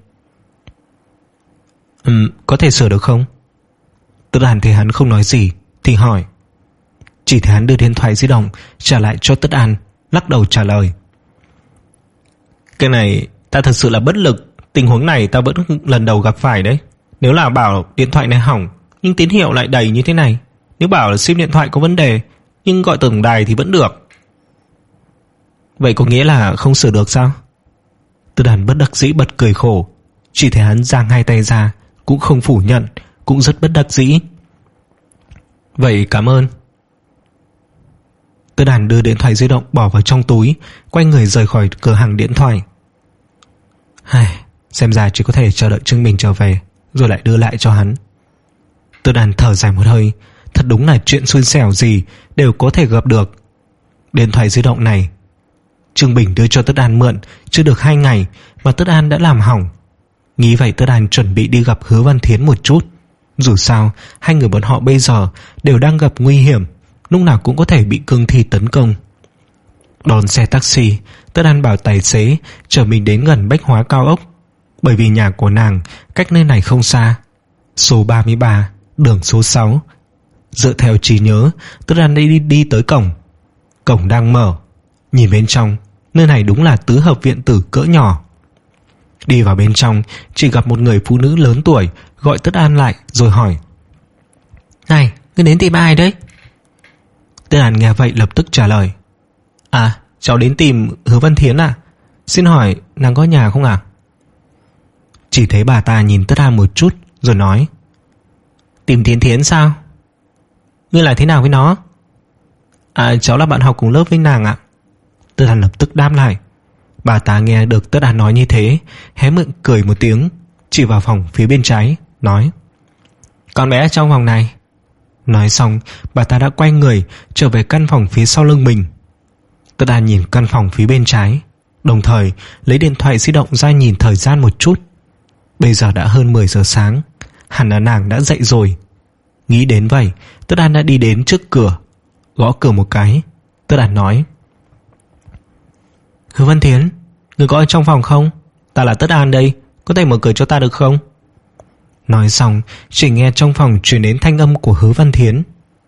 Ừm, có thể sửa được không? Tất An thấy hắn không nói gì thì hỏi. Chỉ thấy hắn đưa điện thoại di động trả lại cho Tất An, lắc đầu trả lời: Cái này ta thật sự là bất lực. Tình huống này ta vẫn lần đầu gặp phải đấy. Nếu là bảo điện thoại này hỏng nhưng tín hiệu lại đầy như thế này, nếu bảo là sim điện thoại có vấn đề nhưng gọi tổng đài thì vẫn được. Vậy có nghĩa là không sửa được sao? Tất An bất đắc dĩ bật cười khổ. Chỉ thấy hắn giang hai tay ra, cũng không phủ nhận, cũng rất bất đắc dĩ. Vậy cảm ơn. Tất An đưa điện thoại di động bỏ vào trong túi, quay người rời khỏi cửa hàng điện thoại. Ai, xem ra chỉ có thể chờ đợi Trương Bình trở về rồi lại đưa lại cho hắn. Tất An thở dài một hơi. Thật đúng là chuyện xui xẻo gì đều có thể gặp được. Điện thoại di động này Trương Bình đưa cho Tất An mượn chưa được hai ngày mà Tất An đã làm hỏng. Nghĩ vậy Tất An chuẩn bị đi gặp Hứa Văn Thiến một chút. Dù sao hai người bọn họ bây giờ đều đang gặp nguy hiểm, lúc nào cũng có thể bị cương thi tấn công. Đón xe taxi, Tất An bảo tài xế chở mình đến gần Bách Hóa Cao Ốc, bởi vì nhà của nàng cách nơi này không xa, số ba mươi ba, đường số sáu. Dựa theo trí nhớ, Tất An đi, đi tới cổng. Cổng đang mở. Nhìn bên trong, nơi này đúng là tứ hợp viện tử cỡ nhỏ. Đi vào bên trong, chỉ gặp một người phụ nữ lớn tuổi gọi Tất An lại rồi hỏi: Này, ngươi đến tìm ai đấy? Tất An nghe vậy lập tức trả lời: À, cháu đến tìm Hứa Văn Thiến à? Xin hỏi nàng có nhà không à? Chỉ thấy bà ta nhìn Tất An một chút rồi nói: Tìm Thiến Thiến sao? Ngươi là thế nào với nó? À, cháu là bạn học cùng lớp với nàng ạ. Tất An lập tức đáp lại. Bà ta nghe được Tất An nói như thế, hé miệng cười một tiếng, chỉ vào phòng phía bên trái, nói: Con bé ở trong phòng này. Nói xong, bà ta đã quay người trở về căn phòng phía sau lưng mình. Tất An nhìn căn phòng phía bên trái, đồng thời lấy điện thoại di động ra nhìn thời gian một chút. Bây giờ đã hơn mười giờ sáng, hẳn là nàng đã dậy rồi. Nghĩ đến vậy, Tất An đã đi đến trước cửa, gõ cửa một cái. Tất An nói: Hứa Văn Thiến, người có ở trong phòng không? Ta là Tất An đây, có thể mở cửa cho ta được không? Nói xong, chỉ nghe trong phòng truyền đến thanh âm của Hứa Văn Thiến: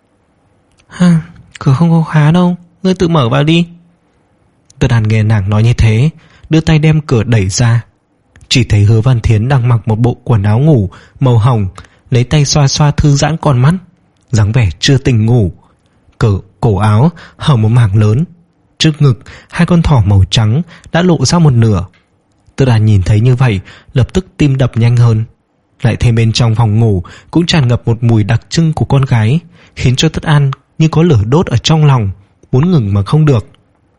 Ha, cửa không có khóa đâu, ngươi tự mở vào đi. Tất An nghe nàng nói như thế, đưa tay đem cửa đẩy ra. Chỉ thấy Hứa Văn Thiến đang mặc một bộ quần áo ngủ màu hồng, lấy tay xoa xoa thư giãn con mắt, dáng vẻ chưa tỉnh ngủ. Cỡ cổ áo hở một mảng lớn, trước ngực hai con thỏ màu trắng đã lộ ra một nửa. Tất An nhìn thấy như vậy, lập tức tim đập nhanh hơn. Lại thêm bên trong phòng ngủ cũng tràn ngập một mùi đặc trưng của con gái, khiến cho Tất An như có lửa đốt ở trong lòng, muốn ngừng mà không được.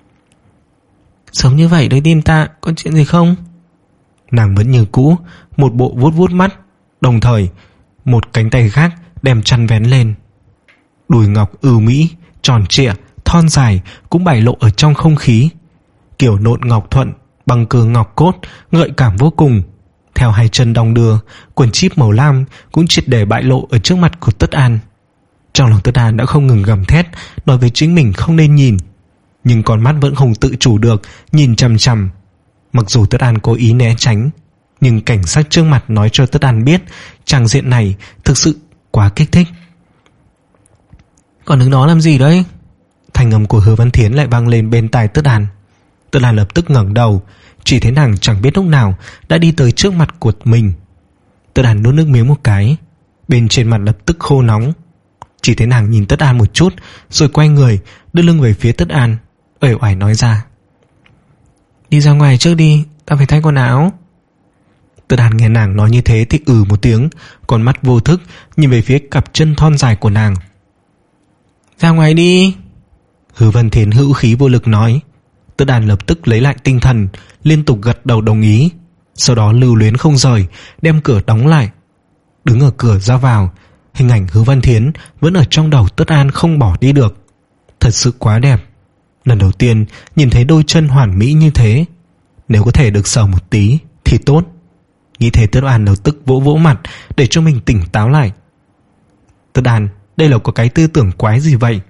Sống như vậy đấy tim ta, có chuyện gì không? Nàng vẫn như cũ, một bộ vuốt vuốt mắt, đồng thời một cánh tay khác đem chăn vén lên. Đùi ngọc ưu mỹ, tròn trịa, thon dài cũng bày lộ ở trong không khí. Kiểu nộn ngọc thuận, bằng cơ ngọc cốt, gợi cảm vô cùng. Theo hai chân đong đưa, quần chip màu lam cũng triệt để bại lộ ở trước mặt của Tất An. Trong lòng Tất An đã không ngừng gầm thét, nói với chính mình không nên nhìn, nhưng con mắt vẫn không tự chủ được nhìn chằm chằm. Mặc dù Tất An cố ý né tránh, nhưng cảnh sắc trước mặt nói cho Tất An biết tràng diện này thực sự quá kích thích. Còn đứng đó làm gì đấy? Thanh âm của Hứa Văn Thiến lại vang lên bên tai Tất An. Tất An lập tức ngẩng đầu, chỉ thấy nàng chẳng biết lúc nào đã đi tới trước mặt của mình. Tất An nuốt nước miếng một cái, bên trên mặt lập tức khô nóng. Chỉ thấy nàng nhìn Tất An một chút, rồi quay người đưa lưng về phía Tất An, uể oải nói ra: Đi ra ngoài trước đi, ta phải thay quần áo. Tất An nghe nàng nói như thế thì ừ một tiếng, con mắt vô thức nhìn về phía cặp chân thon dài của nàng. Ra ngoài đi. Hứa Văn Thiến hữu khí vô lực nói. Tất An lập tức lấy lại tinh thần, liên tục gật đầu đồng ý, sau đó lưu luyến không rời, đem cửa đóng lại. Đứng ở cửa ra vào, hình ảnh Hứa Văn Thiến vẫn ở trong đầu Tất An không bỏ đi được. Thật sự quá đẹp. Lần đầu tiên nhìn thấy đôi chân hoàn mỹ như thế, nếu có thể được sờ một tí thì tốt. Nghĩ thế Tất An lập tức vỗ vỗ mặt để cho mình tỉnh táo lại. Tất An, đây là có cái tư tưởng quái gì vậy?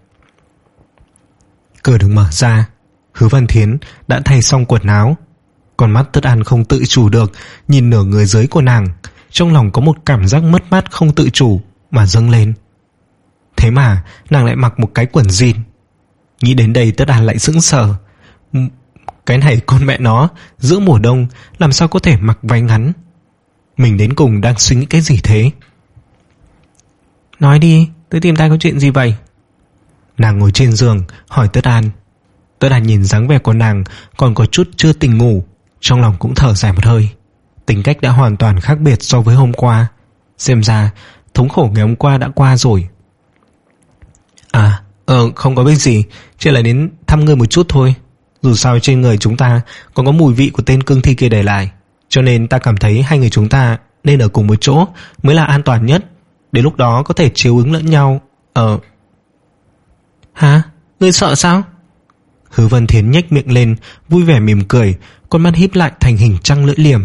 Cửa được mở ra, Hứa Văn Thiến đã thay xong quần áo. Con mắt Tất An không tự chủ được nhìn nửa người dưới của nàng, trong lòng có một cảm giác mất mát không tự chủ mà dâng lên. Thế mà nàng lại mặc một cái quần jean. Nghĩ đến đây Tất An lại sững sờ. Cái này con mẹ nó, giữa mùa đông làm sao có thể mặc váy ngắn? Mình đến cùng đang suy nghĩ cái gì thế? Nói đi, tới tìm ta có chuyện gì vậy? Nàng ngồi trên giường hỏi Tất An. Tất An nhìn dáng vẻ của nàng còn có chút chưa tỉnh ngủ, trong lòng cũng thở dài một hơi. Tính cách đã hoàn toàn khác biệt so với hôm qua. Xem ra thống khổ ngày hôm qua đã qua rồi. À, ờ, không có việc gì, chỉ là đến thăm ngươi một chút thôi. Dù sao trên người chúng ta còn có mùi vị của tên cương thi kia để lại, cho nên ta cảm thấy hai người chúng ta nên ở cùng một chỗ mới là an toàn nhất. Đến lúc đó có thể chiếu ứng lẫn nhau. Ờ Hả? Ngươi sợ sao? Hứa Văn Thiến nhếch miệng lên, vui vẻ mỉm cười, con mắt híp lại thành hình trăng lưỡi liềm.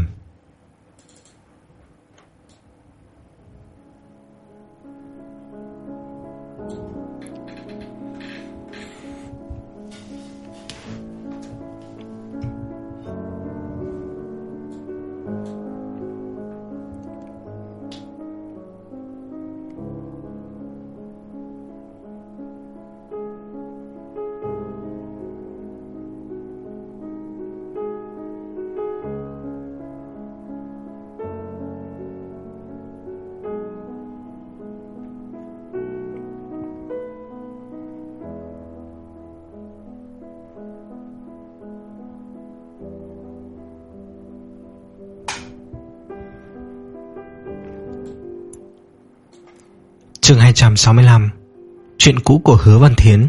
Chương hai trăm sáu mươi lăm. Chuyện cũ của Hứa Văn Thiến.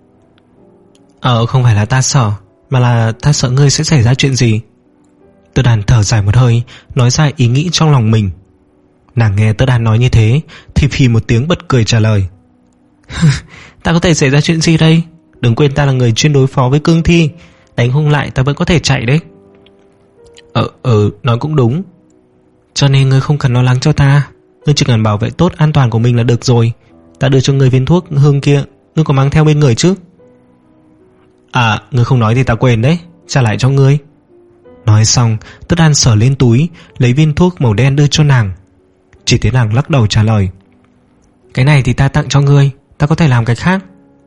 Ờ không phải là ta sợ, mà là ta sợ ngươi sẽ xảy ra chuyện gì. Tất An thở dài một hơi, nói ra ý nghĩ trong lòng mình. Nàng nghe Tất An nói như thế thì phì một tiếng bật cười trả lời. Ta có thể xảy ra chuyện gì đây? Đừng quên ta là người chuyên đối phó với cương thi, Đánh không lại ta vẫn có thể chạy đấy. Ờ, ờ, nói cũng đúng. Cho nên ngươi không cần lo lắng cho ta. Ngươi chỉ cần bảo vệ tốt an toàn của mình là được rồi. Ta đưa cho ngươi viên thuốc hương kia, ngươi có mang theo bên người chứ? À, ngươi không nói thì ta quên đấy, trả lại cho ngươi. Nói xong, Tất An sờ lên túi, lấy viên thuốc màu đen đưa cho nàng. Chỉ thấy nàng lắc đầu trả lời: Cái này thì ta tặng cho ngươi, ta có thể làm cái khác.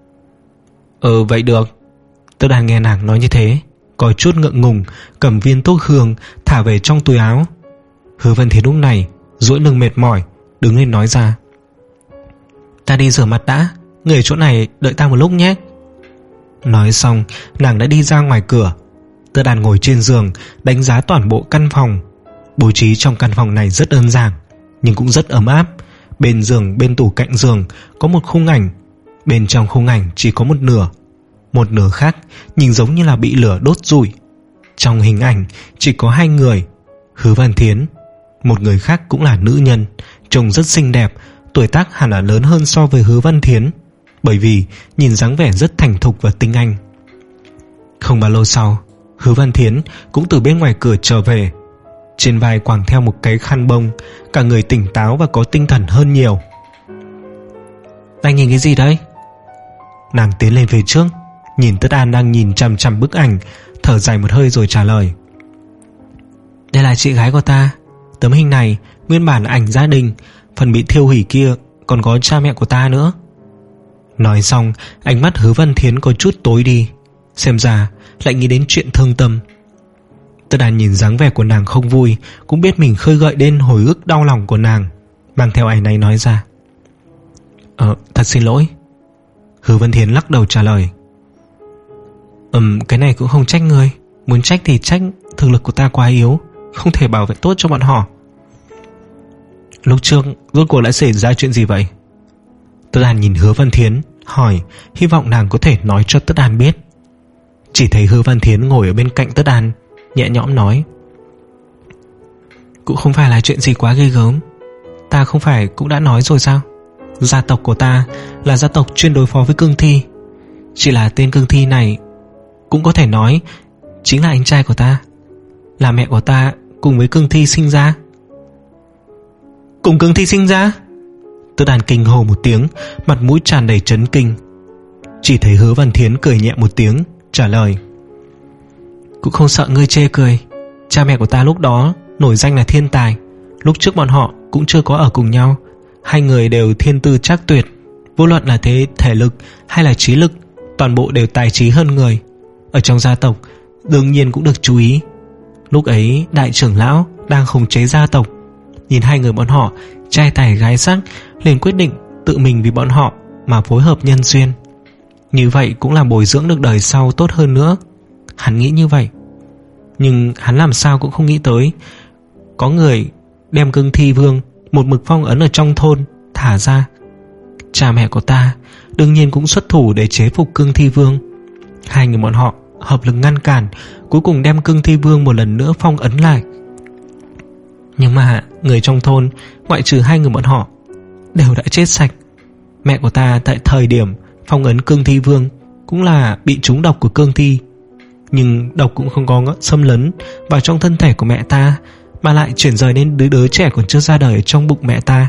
Ừ, vậy được. Tất An nghe nàng nói như thế, có chút ngượng ngùng, cầm viên thuốc hương thả về trong túi áo. Hứa Vân Thiến lúc này duỗi lưng mệt mỏi, đứng lên nói ra: Ta đi rửa mặt đã, người ở chỗ này đợi ta một lúc nhé. Nói xong, nàng đã đi ra ngoài cửa. Tất An ngồi trên giường, đánh giá toàn bộ căn phòng. Bố trí trong căn phòng này rất đơn giản, nhưng cũng rất ấm áp. Bên giường, bên tủ cạnh giường có một khung ảnh. Bên trong khung ảnh chỉ có một nửa, một nửa khác nhìn giống như là bị lửa đốt rủi. Trong hình ảnh chỉ có hai người, Hứa Văn Thiến, một người khác cũng là nữ nhân, trông rất xinh đẹp, tuổi tác hẳn là lớn hơn so với Hứa Văn Thiến, bởi vì nhìn dáng vẻ rất thành thục và tinh anh. Không bao lâu sau, Hứa Văn Thiến cũng từ bên ngoài cửa trở về. Trên vai quàng theo một cái khăn bông, cả người tỉnh táo và có tinh thần hơn nhiều. Anh nhìn cái gì đấy? Nàng tiến lên phía trước, nhìn Tất An đang nhìn chằm chằm bức ảnh, thở dài một hơi rồi trả lời: Đây là chị gái của ta. Tấm hình này nguyên bản là ảnh gia đình, phần bị thiêu hủy kia còn có cha mẹ của ta nữa. Nói xong, ánh mắt Hứa Văn Thiến có chút tối đi, xem ra lại nghĩ đến chuyện thương tâm. Tất An nhìn dáng vẻ của nàng không vui, cũng biết mình khơi gợi đến hồi ức đau lòng của nàng, mang theo áy náy nói ra: Ờ, thật xin lỗi. Hứa Văn Thiến lắc đầu trả lời: Ừm, cái này cũng không trách ngươi. Muốn trách thì trách thực lực của ta quá yếu, không thể bảo vệ tốt cho bọn họ. Lúc trước rốt cuộc đã xảy ra chuyện gì vậy? Tất An nhìn Hứa Văn Thiến, hỏi, hy vọng nàng có thể nói cho Tất An biết. Chỉ thấy Hứa Văn Thiến ngồi ở bên cạnh Tất An, nhẹ nhõm nói: Cũng không phải là chuyện gì quá ghê gớm. Ta không phải cũng đã nói rồi sao? Gia tộc của ta là gia tộc chuyên đối phó với cương thi. Chỉ là tên cương thi này cũng có thể nói chính là anh trai của ta, là mẹ của ta cùng với cương thi sinh ra. Cùng cương thi sinh ra? Tất An kinh hô một tiếng, mặt mũi tràn đầy chấn kinh. Chỉ thấy Hứa Văn Thiến cười nhẹ một tiếng, trả lời: Cũng không sợ ngươi chê cười. Cha mẹ của ta lúc đó nổi danh là thiên tài. Lúc trước bọn họ cũng chưa có ở cùng nhau. Hai người đều thiên tư trác tuyệt, vô luận là thế thể lực hay là trí lực, toàn bộ đều tài trí hơn người. Ở trong gia tộc đương nhiên cũng được chú ý. Lúc ấy đại trưởng lão đang khống chế gia tộc, nhìn hai người bọn họ trai tài gái sắc, liền quyết định tự mình vì bọn họ mà phối hợp nhân duyên. Như vậy cũng là bồi dưỡng được đời sau tốt hơn nữa. Hắn nghĩ như vậy. Nhưng hắn làm sao cũng không nghĩ tới có người đem cương thi vương một mực phong ấn ở trong thôn thả ra. Cha mẹ của ta đương nhiên cũng xuất thủ để chế phục cương thi vương. Hai người bọn họ hợp lực ngăn cản, cuối cùng đem cương thi vương một lần nữa phong ấn lại. Nhưng mà người trong thôn, ngoại trừ hai người bọn họ, đều đã chết sạch. Mẹ của ta tại thời điểm phong ấn cương thi vương cũng là bị trúng độc của cương thi, nhưng độc cũng không có xâm lấn vào trong thân thể của mẹ ta, mà lại chuyển rời đến đứa, đứa trẻ còn chưa ra đời ở trong bụng mẹ ta.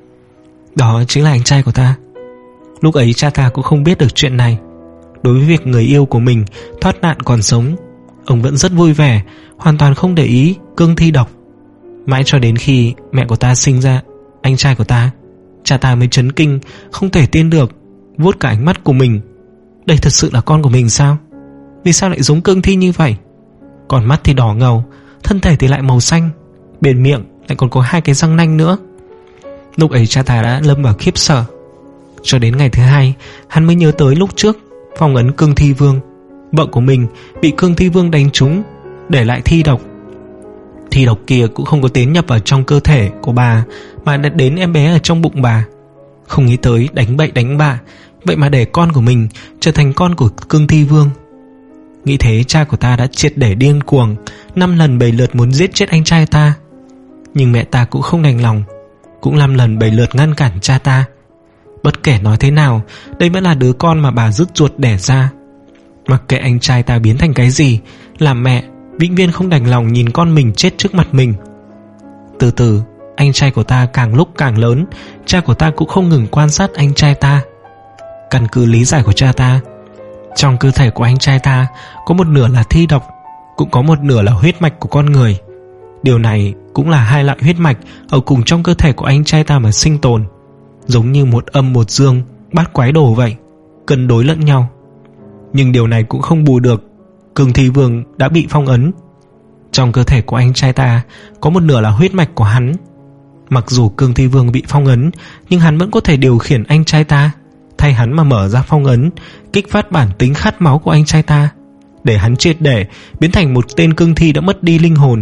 Đó chính là anh trai của ta. Lúc ấy cha ta cũng không biết được chuyện này. Đối với việc người yêu của mình thoát nạn còn sống, ông vẫn rất vui vẻ, hoàn toàn không để ý cương thi độc. Mãi cho đến khi mẹ của ta sinh ra anh trai của ta, cha ta mới chấn kinh, không thể tin được, vuốt cả ánh mắt của mình. Đây thật sự là con của mình sao? Vì sao lại giống cương thi như vậy? Còn mắt thì đỏ ngầu, thân thể thì lại màu xanh, bên miệng lại còn có hai cái răng nanh nữa. Lúc ấy cha ta đã lâm vào khiếp sợ. Cho đến ngày thứ hai, hắn mới nhớ tới lúc trước phong ấn cương thi vương, vợ của mình bị cương thi vương đánh trúng, để lại thi độc. Thi độc kia cũng không có tiến nhập vào trong cơ thể của bà, mà đã đến em bé ở trong bụng bà. Không nghĩ tới đánh bậy đánh bạ, vậy mà để con của mình trở thành con của cương thi vương. Nghĩ thế cha của ta đã triệt để điên cuồng, năm lần bảy lượt muốn giết chết anh trai ta. Nhưng mẹ ta cũng không đành lòng, cũng năm lần bảy lượt ngăn cản cha ta. Bất kể nói thế nào, đây vẫn là đứa con mà bà rứt ruột đẻ ra. Mặc kệ anh trai ta biến thành cái gì, làm mẹ vĩnh viễn không đành lòng nhìn con mình chết trước mặt mình. Từ từ, anh trai của ta càng lúc càng lớn. Cha của ta cũng không ngừng quan sát anh trai ta. Căn cứ lý giải của cha ta, trong cơ thể của anh trai ta có một nửa là thi độc, cũng có một nửa là huyết mạch của con người. Điều này cũng là hai loại huyết mạch ở cùng trong cơ thể của anh trai ta mà sinh tồn, giống như một âm một dương, bát quái đồ vậy, cân đối lẫn nhau. Nhưng điều này cũng không bù được Cương Thi Vương đã bị phong ấn. Trong cơ thể của anh trai ta có một nửa là huyết mạch của hắn. Mặc dù Cương Thi Vương bị phong ấn, nhưng hắn vẫn có thể điều khiển anh trai ta, thay hắn mà mở ra phong ấn, kích phát bản tính khát máu của anh trai ta, để hắn triệt để biến thành một tên cương thi đã mất đi linh hồn.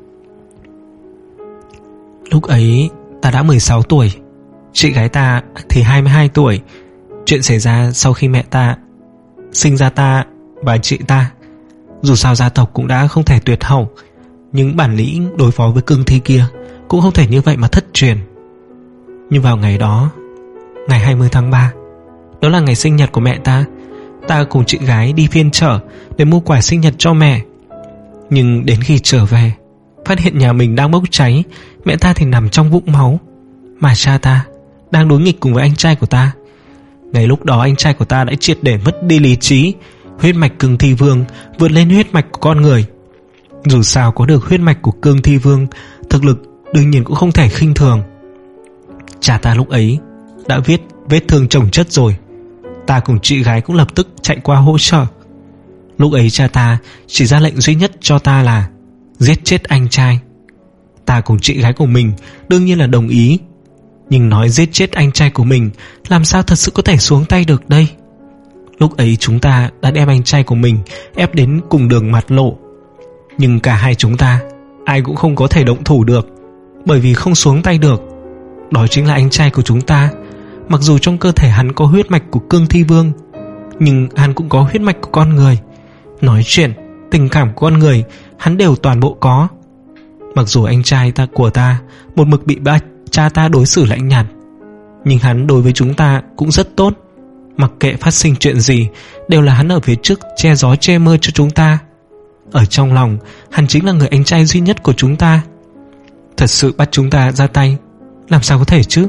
Lúc ấy ta đã mười sáu tuổi, chị gái ta thì hai mươi hai tuổi. Chuyện xảy ra sau khi mẹ ta sinh ra ta và chị ta. Dù sao gia tộc cũng đã không thể tuyệt hậu, nhưng bản lĩnh đối phó với cương thi kia cũng không thể như vậy mà thất truyền. Nhưng vào ngày đó, ngày hai mươi tháng ba, đó là ngày sinh nhật của mẹ ta, ta cùng chị gái đi phiên chợ để mua quà sinh nhật cho mẹ. Nhưng đến khi trở về, phát hiện nhà mình đang bốc cháy, mẹ ta thì nằm trong vũng máu, mà cha ta đang đối nghịch cùng với anh trai của ta. Ngay lúc đó anh trai của ta đã triệt để mất đi lý trí. Huyết mạch Cương Thi Vương vượt lên huyết mạch của con người. Dù sao có được huyết mạch của Cương Thi Vương, thực lực đương nhiên cũng không thể khinh thường. Cha ta lúc ấy đã viết vết thương chồng chất rồi. Ta cùng chị gái cũng lập tức chạy qua hỗ trợ. Lúc ấy cha ta chỉ ra lệnh duy nhất cho ta là giết chết anh trai. Ta cùng chị gái của mình đương nhiên là đồng ý. Nhưng nói giết chết anh trai của mình, làm sao thật sự có thể xuống tay được đây? Lúc ấy chúng ta đã đem anh trai của mình ép đến cùng đường mặt lộ. Nhưng cả hai chúng ta ai cũng không có thể động thủ được, bởi vì không xuống tay được. Đó chính là anh trai của chúng ta. Mặc dù trong cơ thể hắn có huyết mạch của Cương Thi Vương, nhưng hắn cũng có huyết mạch của con người. Nói chuyện, tình cảm của con người hắn đều toàn bộ có. Mặc dù anh trai ta của ta một mực bị ba cha ta đối xử lạnh nhạt, nhưng hắn đối với chúng ta cũng rất tốt. Mặc kệ phát sinh chuyện gì, đều là hắn ở phía trước che gió che mưa cho chúng ta. Ở trong lòng, hắn chính là người anh trai duy nhất của chúng ta. Thật sự bắt chúng ta ra tay, làm sao có thể chứ?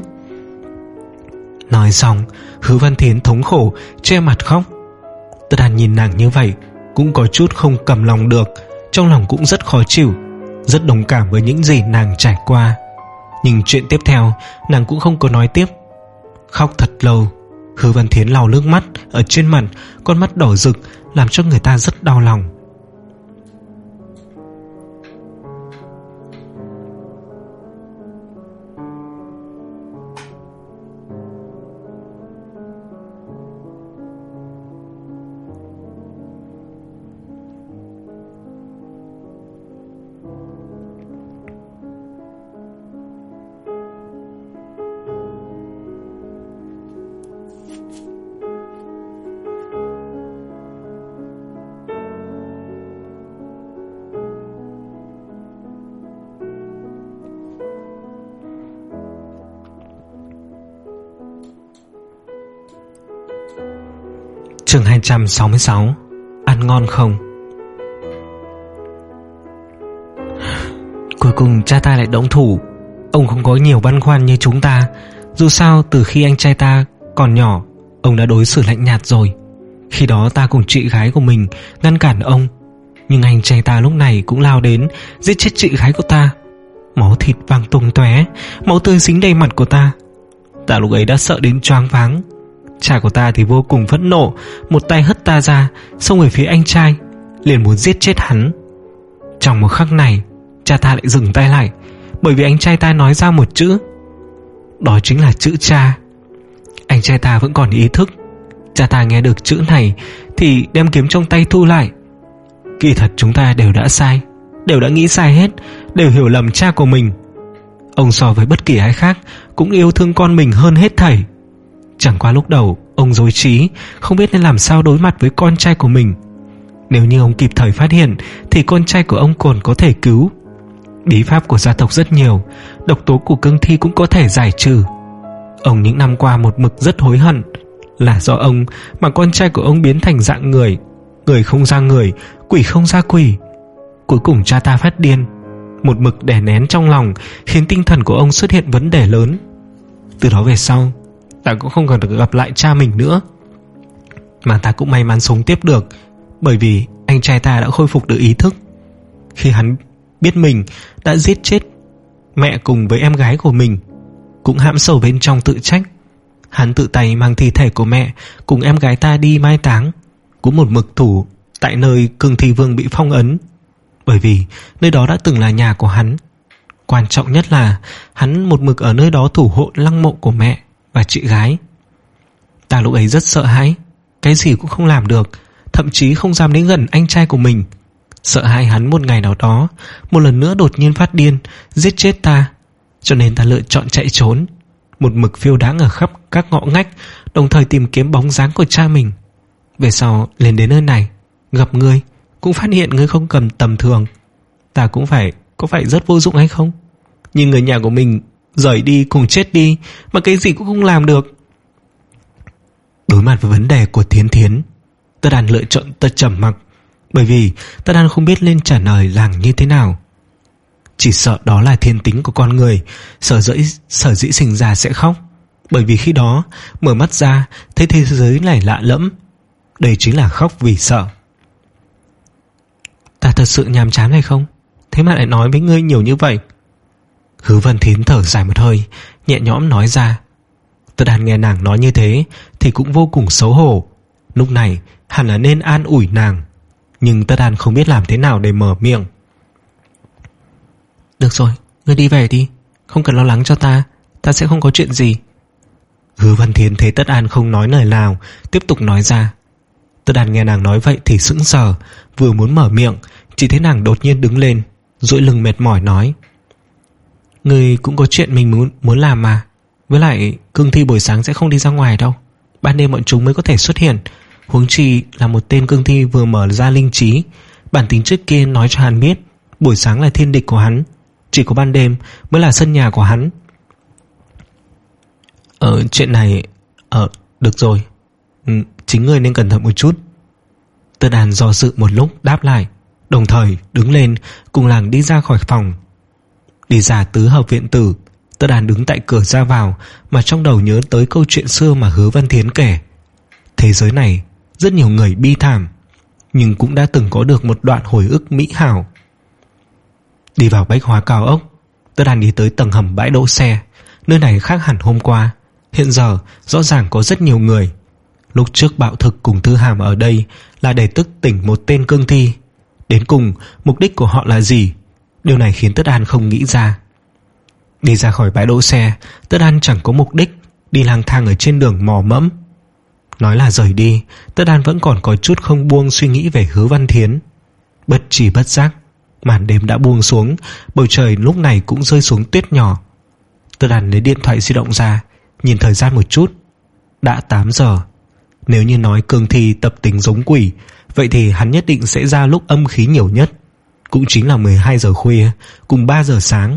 Nói xong, Hứa Văn Thiến thống khổ che mặt khóc. Tất Hàn nhìn nàng như vậy cũng có chút không cầm lòng được, trong lòng cũng rất khó chịu, rất đồng cảm với những gì nàng trải qua. Nhưng chuyện tiếp theo nàng cũng không có nói tiếp. Khóc thật lâu, Hứa Văn Thiến lau nước mắt ở trên mặt, con mắt đỏ rực làm cho người ta rất đau lòng. Chương hai trăm sáu mươi sáu. Ăn ngon không? Cuối cùng cha ta lại động thủ. Ông không có nhiều băn khoăn như chúng ta. Dù sao từ khi anh trai ta còn nhỏ, ông đã đối xử lạnh nhạt rồi. Khi đó ta cùng chị gái của mình ngăn cản ông, nhưng anh trai ta lúc này cũng lao đến giết chết chị gái của ta. Máu thịt văng tung tóe, máu tươi dính đầy mặt của ta. Ta lúc ấy đã sợ đến choáng váng. Cha của ta thì vô cùng phẫn nộ, một tay hất ta ra, xông về phía anh trai, liền muốn giết chết hắn. Trong một khắc này, cha ta lại dừng tay lại, bởi vì anh trai ta nói ra một chữ. Đó chính là chữ cha. Anh trai ta vẫn còn ý thức. Cha ta nghe được chữ này thì đem kiếm trong tay thu lại. Kỳ thật chúng ta đều đã sai, đều đã nghĩ sai hết, đều hiểu lầm cha của mình. Ông so với bất kỳ ai khác cũng yêu thương con mình hơn hết thảy. Chẳng qua lúc đầu ông rối trí, không biết nên làm sao đối mặt với con trai của mình. Nếu như ông kịp thời phát hiện thì con trai của ông còn có thể cứu. Bí pháp của gia tộc rất nhiều, độc tố của cương thi cũng có thể giải trừ. Ông những năm qua một mực rất hối hận, là do ông mà con trai của ông biến thành dạng người. Người không ra người, quỷ không ra quỷ. Cuối cùng cha ta phát điên, một mực đè nén trong lòng, khiến tinh thần của ông xuất hiện vấn đề lớn. Từ đó về sau, ta cũng không còn được gặp lại cha mình nữa. Mà ta cũng may mắn sống tiếp được, bởi vì anh trai ta đã khôi phục được ý thức. Khi hắn biết mình đã giết chết mẹ cùng với em gái của mình, cũng hãm sâu bên trong tự trách. Hắn tự tay mang thi thể của mẹ cùng em gái ta đi mai táng, cũng một mực thủ tại nơi Cương Thi Vương bị phong ấn, bởi vì nơi đó đã từng là nhà của hắn. Quan trọng nhất là hắn một mực ở nơi đó thủ hộ lăng mộ của mẹ và chị gái. Ta lúc ấy rất sợ hãi, cái gì cũng không làm được, thậm chí không dám đến gần anh trai của mình, sợ hai hắn một ngày nào đó một lần nữa đột nhiên phát điên giết chết ta. Cho nên ta lựa chọn chạy trốn, một mực phiêu đãng ở khắp các ngõ ngách, đồng thời tìm kiếm bóng dáng của cha mình. Về sau lên đến nơi này, gặp ngươi, cũng phát hiện ngươi không cầm tầm thường. Ta cũng phải, có phải rất vô dụng hay không? Nhưng người nhà của mình rời đi cùng chết đi, mà cái gì cũng không làm được. Đối mặt với vấn đề của Thiến Thiến, Tất Đàn lựa chọn tật trầm mặc, bởi vì Tất Đàn không biết nên trả lời làng như thế nào. Chỉ sợ đó là thiên tính của con người, sở dĩ, sở dĩ sinh ra sẽ khóc, bởi vì khi đó mở mắt ra thấy thế giới này lạ lẫm. Đây chính là khóc vì sợ. Ta thật sự nhàm chán hay không? Thế mà lại nói với ngươi nhiều như vậy. Hứa Vân Thiến thở dài một hơi, nhẹ nhõm nói ra. Tất Đàn nghe nàng nói như thế thì cũng vô cùng xấu hổ. Lúc này hẳn là nên an ủi nàng, nhưng Tất Đàn không biết làm thế nào để mở miệng. Được rồi, ngươi đi về đi, không cần lo lắng cho ta, ta sẽ không có chuyện gì. Hứa Vân Thiến thấy Tất Đàn không nói lời nào, tiếp tục nói ra. Tất Đàn nghe nàng nói vậy thì sững sờ, vừa muốn mở miệng, chỉ thấy nàng đột nhiên đứng lên, duỗi lưng mệt mỏi nói. Ngươi cũng có chuyện mình muốn, muốn làm mà. Với lại Cương Thi buổi sáng sẽ không đi ra ngoài đâu, ban đêm bọn chúng mới có thể xuất hiện. Huống chi là một tên Cương Thi vừa mở ra linh trí, bản tính trước kia nói cho hắn biết buổi sáng là thiên địch của hắn, chỉ có ban đêm mới là sân nhà của hắn. Ờ chuyện này Ờ được rồi, ừ, chính ngươi nên cẩn thận một chút. Tất Đàn do dự một lúc đáp lại, đồng thời đứng lên cùng làng đi ra khỏi phòng. Đi ra tứ hợp viện tử, Tất Đàn đứng tại cửa ra vào, mà trong đầu nhớ tới câu chuyện xưa mà Hứa Văn Thiến kể. Thế giới này rất nhiều người bi thảm, nhưng cũng đã từng có được một đoạn hồi ức mỹ hảo. Đi vào bách hóa cao ốc, Tất Đàn đi tới tầng hầm bãi đỗ xe. Nơi này khác hẳn hôm qua, hiện giờ rõ ràng có rất nhiều người. Lúc trước Bạo Thực cùng Thư Hàm ở đây là để tức tỉnh một tên cương thi. Đến cùng mục đích của họ là gì? Điều này khiến Tất Đàn không nghĩ ra. Đi ra khỏi bãi đỗ xe, Tất Đàn chẳng có mục đích, đi lang thang ở trên đường mò mẫm. Nói là rời đi, Tất Đàn vẫn còn có chút không buông suy nghĩ về Hứa Văn Thiến. Bất chỉ bất giác, màn đêm đã buông xuống, bầu trời lúc này cũng rơi xuống tuyết nhỏ. Tất Đàn lấy điện thoại di động ra, nhìn thời gian một chút. Đã tám giờ. Nếu như nói cương thi tập tính giống quỷ, vậy thì hắn nhất định sẽ ra lúc âm khí nhiều nhất, cũng chính là mười hai giờ khuya cùng ba giờ sáng.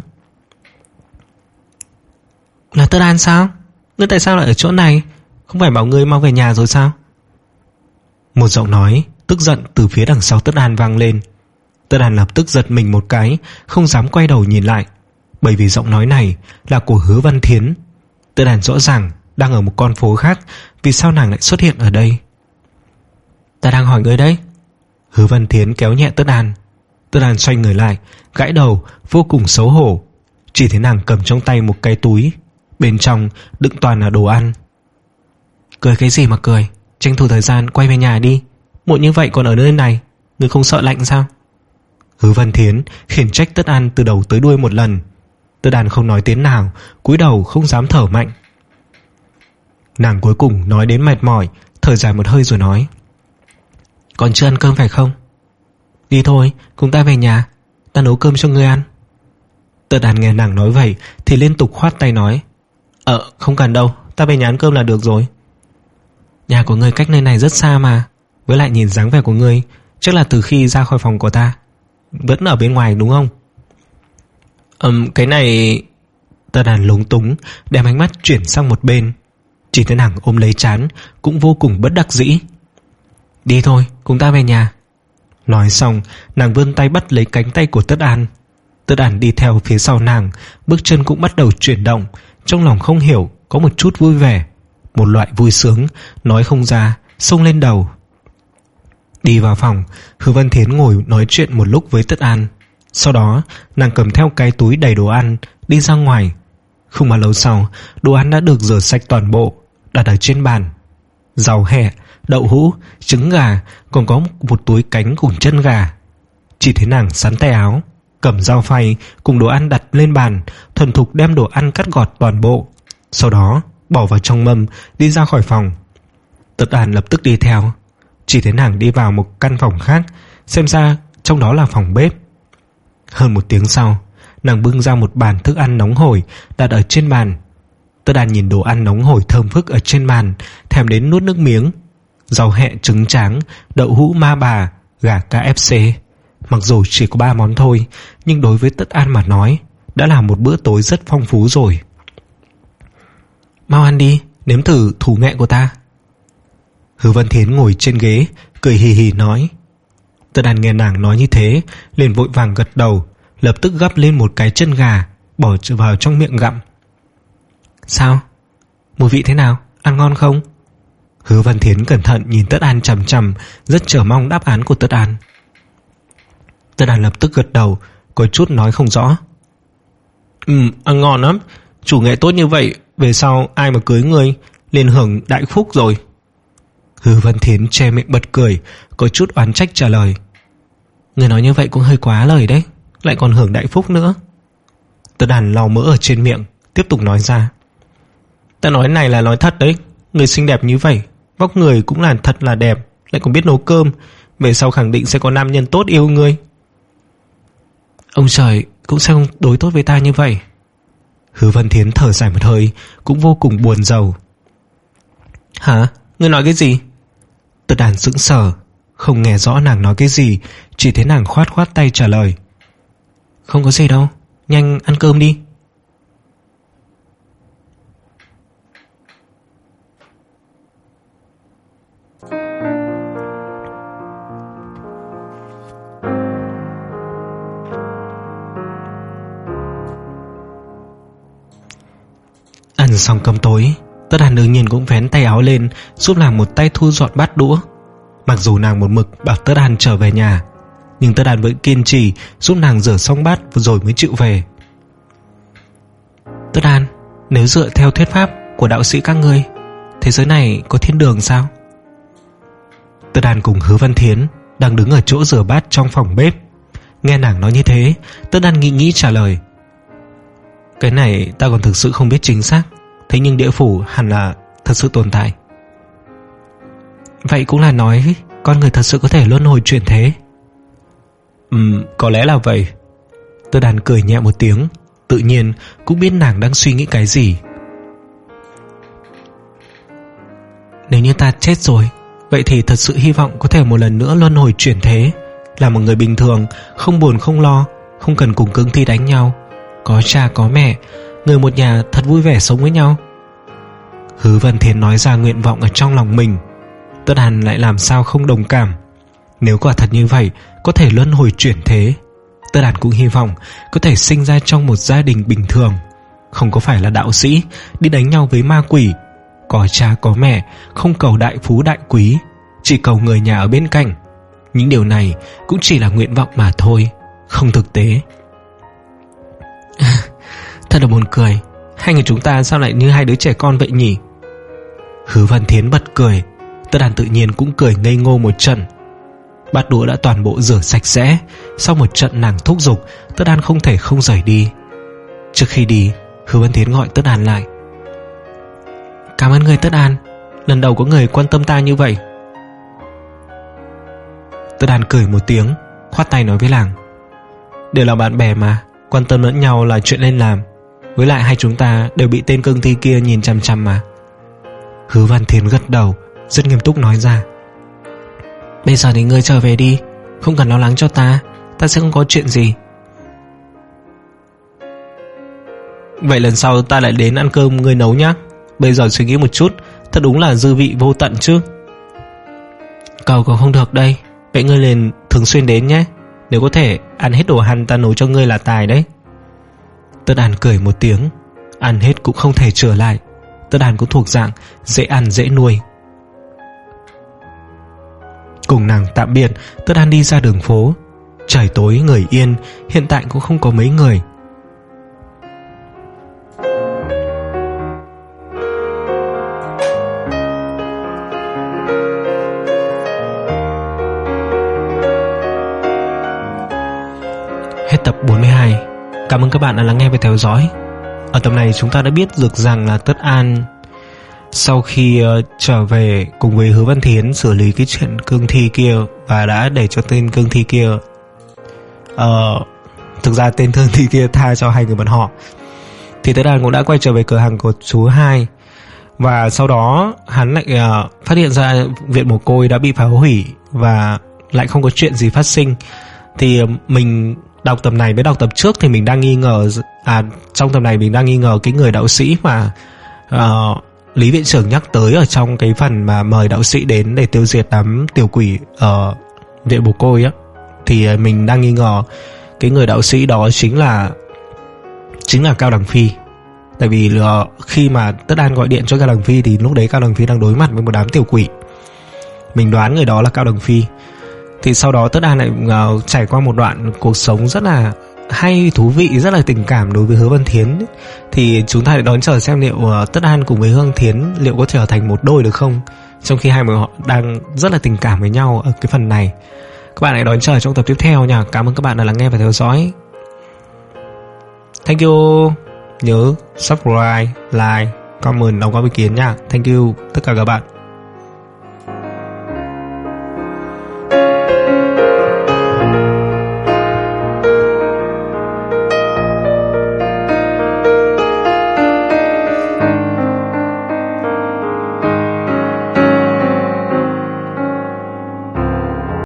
Là Tất Đàn sao? Ngươi tại sao lại ở chỗ này? Không phải bảo ngươi mau về nhà rồi sao? Một giọng nói tức giận từ phía đằng sau Tất Đàn vang lên. Tất Đàn lập tức giật mình một cái, không dám quay đầu nhìn lại, bởi vì giọng nói này là của Hứa Văn Thiến. Tất Đàn rõ ràng đang ở một con phố khác, vì sao nàng lại xuất hiện ở đây? Ta đang hỏi ngươi đấy. Hứa Văn Thiến kéo nhẹ Tất Đàn. Tất Đàn xoay người lại, gãi đầu, vô cùng xấu hổ. Chỉ thấy nàng cầm trong tay một cái túi, bên trong đựng toàn là đồ ăn. Cười cái gì mà cười? Tranh thủ thời gian quay về nhà đi, muộn như vậy còn ở nơi này, ngươi không sợ lạnh sao? Hứa Văn Thiến khiển trách Tất Đàn từ đầu tới đuôi một lần. Tất Đàn không nói tiếng nào, cúi đầu không dám thở mạnh. Nàng cuối cùng nói đến mệt mỏi, thở dài một hơi rồi nói. Còn chưa ăn cơm phải không? Đi thôi, cùng ta về nhà, ta nấu cơm cho ngươi ăn. Tất Đàn nghe nàng nói vậy thì liên tục khoát tay nói. Ờ không cần đâu, ta về nhà ăn cơm là được rồi. Nhà của ngươi cách nơi này rất xa mà, với lại nhìn dáng vẻ của ngươi chắc là từ khi ra khỏi phòng của ta vẫn ở bên ngoài đúng không? Ừm cái này... Tất Đàn lúng túng đem ánh mắt chuyển sang một bên. Chỉ thấy nàng ôm lấy trán, cũng vô cùng bất đắc dĩ. Đi thôi, cùng ta về nhà. Nói xong, nàng vươn tay bắt lấy cánh tay của Tất An. Tất An đi theo phía sau nàng, bước chân cũng bắt đầu chuyển động. Trong lòng không hiểu, có một chút vui vẻ, một loại vui sướng nói không ra, xông lên đầu. Đi vào phòng, Hứa Văn Thiến ngồi nói chuyện một lúc với Tất An. Sau đó nàng cầm theo cái túi đầy đồ ăn đi ra ngoài. Không bao lâu sau, đồ ăn đã được rửa sạch toàn bộ, đặt ở trên bàn. Rau hẹ, đậu hũ, trứng gà, còn có một túi cánh cùng chân gà. Chỉ thấy nàng sắn tay áo, cầm dao phay cùng đồ ăn đặt lên bàn, thuần thục đem đồ ăn cắt gọt toàn bộ, sau đó bỏ vào trong mâm, đi ra khỏi phòng. Tất An lập tức đi theo. Chỉ thấy nàng đi vào một căn phòng khác, xem ra trong đó là phòng bếp. Hơn một tiếng sau, nàng bưng ra một bàn thức ăn nóng hổi đặt ở trên bàn. Tất An nhìn đồ ăn nóng hổi thơm phức ở trên bàn, thèm đến nuốt nước miếng. Rau hẹ trứng tráng, đậu hũ ma bà, gà ca ép xê. Mặc dù chỉ có ba món thôi, nhưng đối với Tất An mà nói đã là một bữa tối rất phong phú rồi. Mau ăn đi, nếm thử thủ nghệ của ta. Hứa Văn Thiến ngồi trên ghế, cười hì hì nói. Tất An nghe nàng nói như thế, liền vội vàng gật đầu, lập tức gắp lên một cái chân gà, bỏ vào trong miệng gặm. Sao? Mùi vị thế nào? Ăn ngon không? Hứa Văn Thiến cẩn thận nhìn Tất An chằm chằm, rất chờ mong đáp án của Tất An. Tất An lập tức gật đầu, có chút nói không rõ. Ừ, ăn ngon lắm. Chủ nghệ tốt như vậy, về sau ai mà cưới ngươi liền hưởng đại phúc rồi. Hứa Văn Thiến che miệng bật cười, có chút oán trách trả lời. Người nói như vậy cũng hơi quá lời đấy, lại còn hưởng đại phúc nữa. Tất An lau mỡ ở trên miệng, tiếp tục nói ra. Ta nói này là nói thật đấy. Người xinh đẹp như vậy, vóc người cũng là thật là đẹp, lại còn biết nấu cơm, về sau khẳng định sẽ có nam nhân tốt yêu ngươi. Ông trời cũng sẽ không đối tốt với ta như vậy. Hứa Văn Thiến thở dài một hơi, cũng vô cùng buồn rầu. Hả? Ngươi nói cái gì? Tất An sững sờ, không nghe rõ nàng nói cái gì, chỉ thấy nàng khoát khoát tay trả lời. Không có gì đâu, nhanh ăn cơm đi. Ăn xong cơm tối, Tất An đương nhiên cũng vén tay áo lên, giúp nàng một tay thu dọn bát đũa. Mặc dù nàng một mực bảo Tất An trở về nhà, nhưng Tất An vẫn kiên trì giúp nàng rửa xong bát rồi mới chịu về. Tất An, nếu dựa theo thuyết pháp của đạo sĩ các ngươi, thế giới này có thiên đường sao? Tất An cùng Hứa Văn Thiến đang đứng ở chỗ rửa bát trong phòng bếp. Nghe nàng nói như thế, Tất An nghĩ nghĩ trả lời. Cái này ta còn thực sự không biết chính xác, thế nhưng địa phủ hẳn là thật sự tồn tại. Vậy cũng là nói con người thật sự có thể luân hồi chuyển thế. Ừm, có lẽ là vậy. Tất An cười nhẹ một tiếng, tự nhiên cũng biết nàng đang suy nghĩ cái gì. Nếu như ta chết rồi, vậy thì thật sự hy vọng có thể một lần nữa luân hồi chuyển thế, là một người bình thường, không buồn không lo, không cần cùng cương thi đánh nhau, có cha có mẹ, người một nhà thật vui vẻ sống với nhau. Hứa Văn Thiến nói ra nguyện vọng ở trong lòng mình. Tất An lại làm sao không đồng cảm. Nếu quả thật như vậy, có thể luân hồi chuyển thế, Tất An cũng hy vọng có thể sinh ra trong một gia đình bình thường, không có phải là đạo sĩ đi đánh nhau với ma quỷ, có cha có mẹ, không cầu đại phú đại quý, chỉ cầu người nhà ở bên cạnh. Những điều này cũng chỉ là nguyện vọng mà thôi, không thực tế. Thật là buồn cười, hai người chúng ta sao lại như hai đứa trẻ con vậy nhỉ? Hứa Văn Thiến bật cười. Tất An tự nhiên cũng cười ngây ngô một trận. Bát đũa đã toàn bộ rửa sạch sẽ. Sau một trận nàng thúc giục, Tất An không thể không rời đi. Trước khi đi, Hứa Văn Thiến gọi Tất An lại. Cảm ơn người Tất An, lần đầu có người quan tâm ta như vậy. Tất An cười một tiếng, khoát tay nói với nàng. Đều là bạn bè mà, quan tâm lẫn nhau là chuyện nên làm. Với lại hai chúng ta đều bị tên cương thi kia nhìn chằm chằm mà. Hứa Văn Thiến gật đầu, rất nghiêm túc nói ra. Bây giờ thì ngươi trở về đi, không cần lo lắng cho ta, ta sẽ không có chuyện gì. Vậy lần sau ta lại đến ăn cơm ngươi nấu nhá. Bây giờ suy nghĩ một chút, thật đúng là dư vị vô tận chứ. cầu còn không được đây. Vậy ngươi liền thường xuyên đến nhé. Nếu có thể ăn hết đồ ăn ta nấu cho ngươi là tài đấy. Tất An cười một tiếng. Ăn hết cũng không thể trở lại. Tất An cũng thuộc dạng dễ ăn dễ nuôi. Cùng nàng tạm biệt, Tất An đi ra đường phố. Trời tối người yên, hiện tại cũng không có mấy người. Hết tập bốn mươi hai. Cảm ơn các bạn đã lắng nghe và theo dõi. Ở tập này chúng ta đã biết được rằng là Tất An sau khi uh, trở về cùng với Hứa Văn Thiến xử lý cái chuyện cương thi kia và đã để cho tên cương thi kia uh, thực ra tên cương thi kia tha cho hai người bọn họ, thì Tất An cũng đã quay trở về cửa hàng của chú Hai. Và sau đó hắn lại uh, phát hiện ra viện mồ côi đã bị phá hủy và lại không có chuyện gì phát sinh. Thì uh, mình đọc tập này với đọc tập trước thì mình đang nghi ngờ, à trong tập này mình đang nghi ngờ cái người đạo sĩ mà uh, Lý viện trưởng nhắc tới ở trong cái phần mà mời đạo sĩ đến để tiêu diệt đám tiểu quỷ ở viện mồ côi á, thì mình đang nghi ngờ cái người đạo sĩ đó chính là chính là Cao Đằng Phi. Tại vì uh, khi mà Tất An gọi điện cho Cao Đằng Phi thì lúc đấy Cao Đằng Phi đang đối mặt với một đám tiểu quỷ. Mình đoán người đó là Cao Đằng Phi. Thì sau đó Tất An lại uh, trải qua một đoạn cuộc sống rất là hay, thú vị, rất là tình cảm đối với Hứa Văn Thiến. Thì chúng ta hãy đón chờ xem liệu uh, Tất An cùng với Hứa Văn Thiến liệu có trở thành một đôi được không, trong khi hai người họ đang rất là tình cảm với nhau ở cái phần này. Các bạn hãy đón chờ trong tập tiếp theo nha. Cảm ơn các bạn đã lắng nghe và theo dõi. Thank you. Nhớ subscribe, like, comment, đóng góp ý kiến nha. Thank you tất cả các bạn.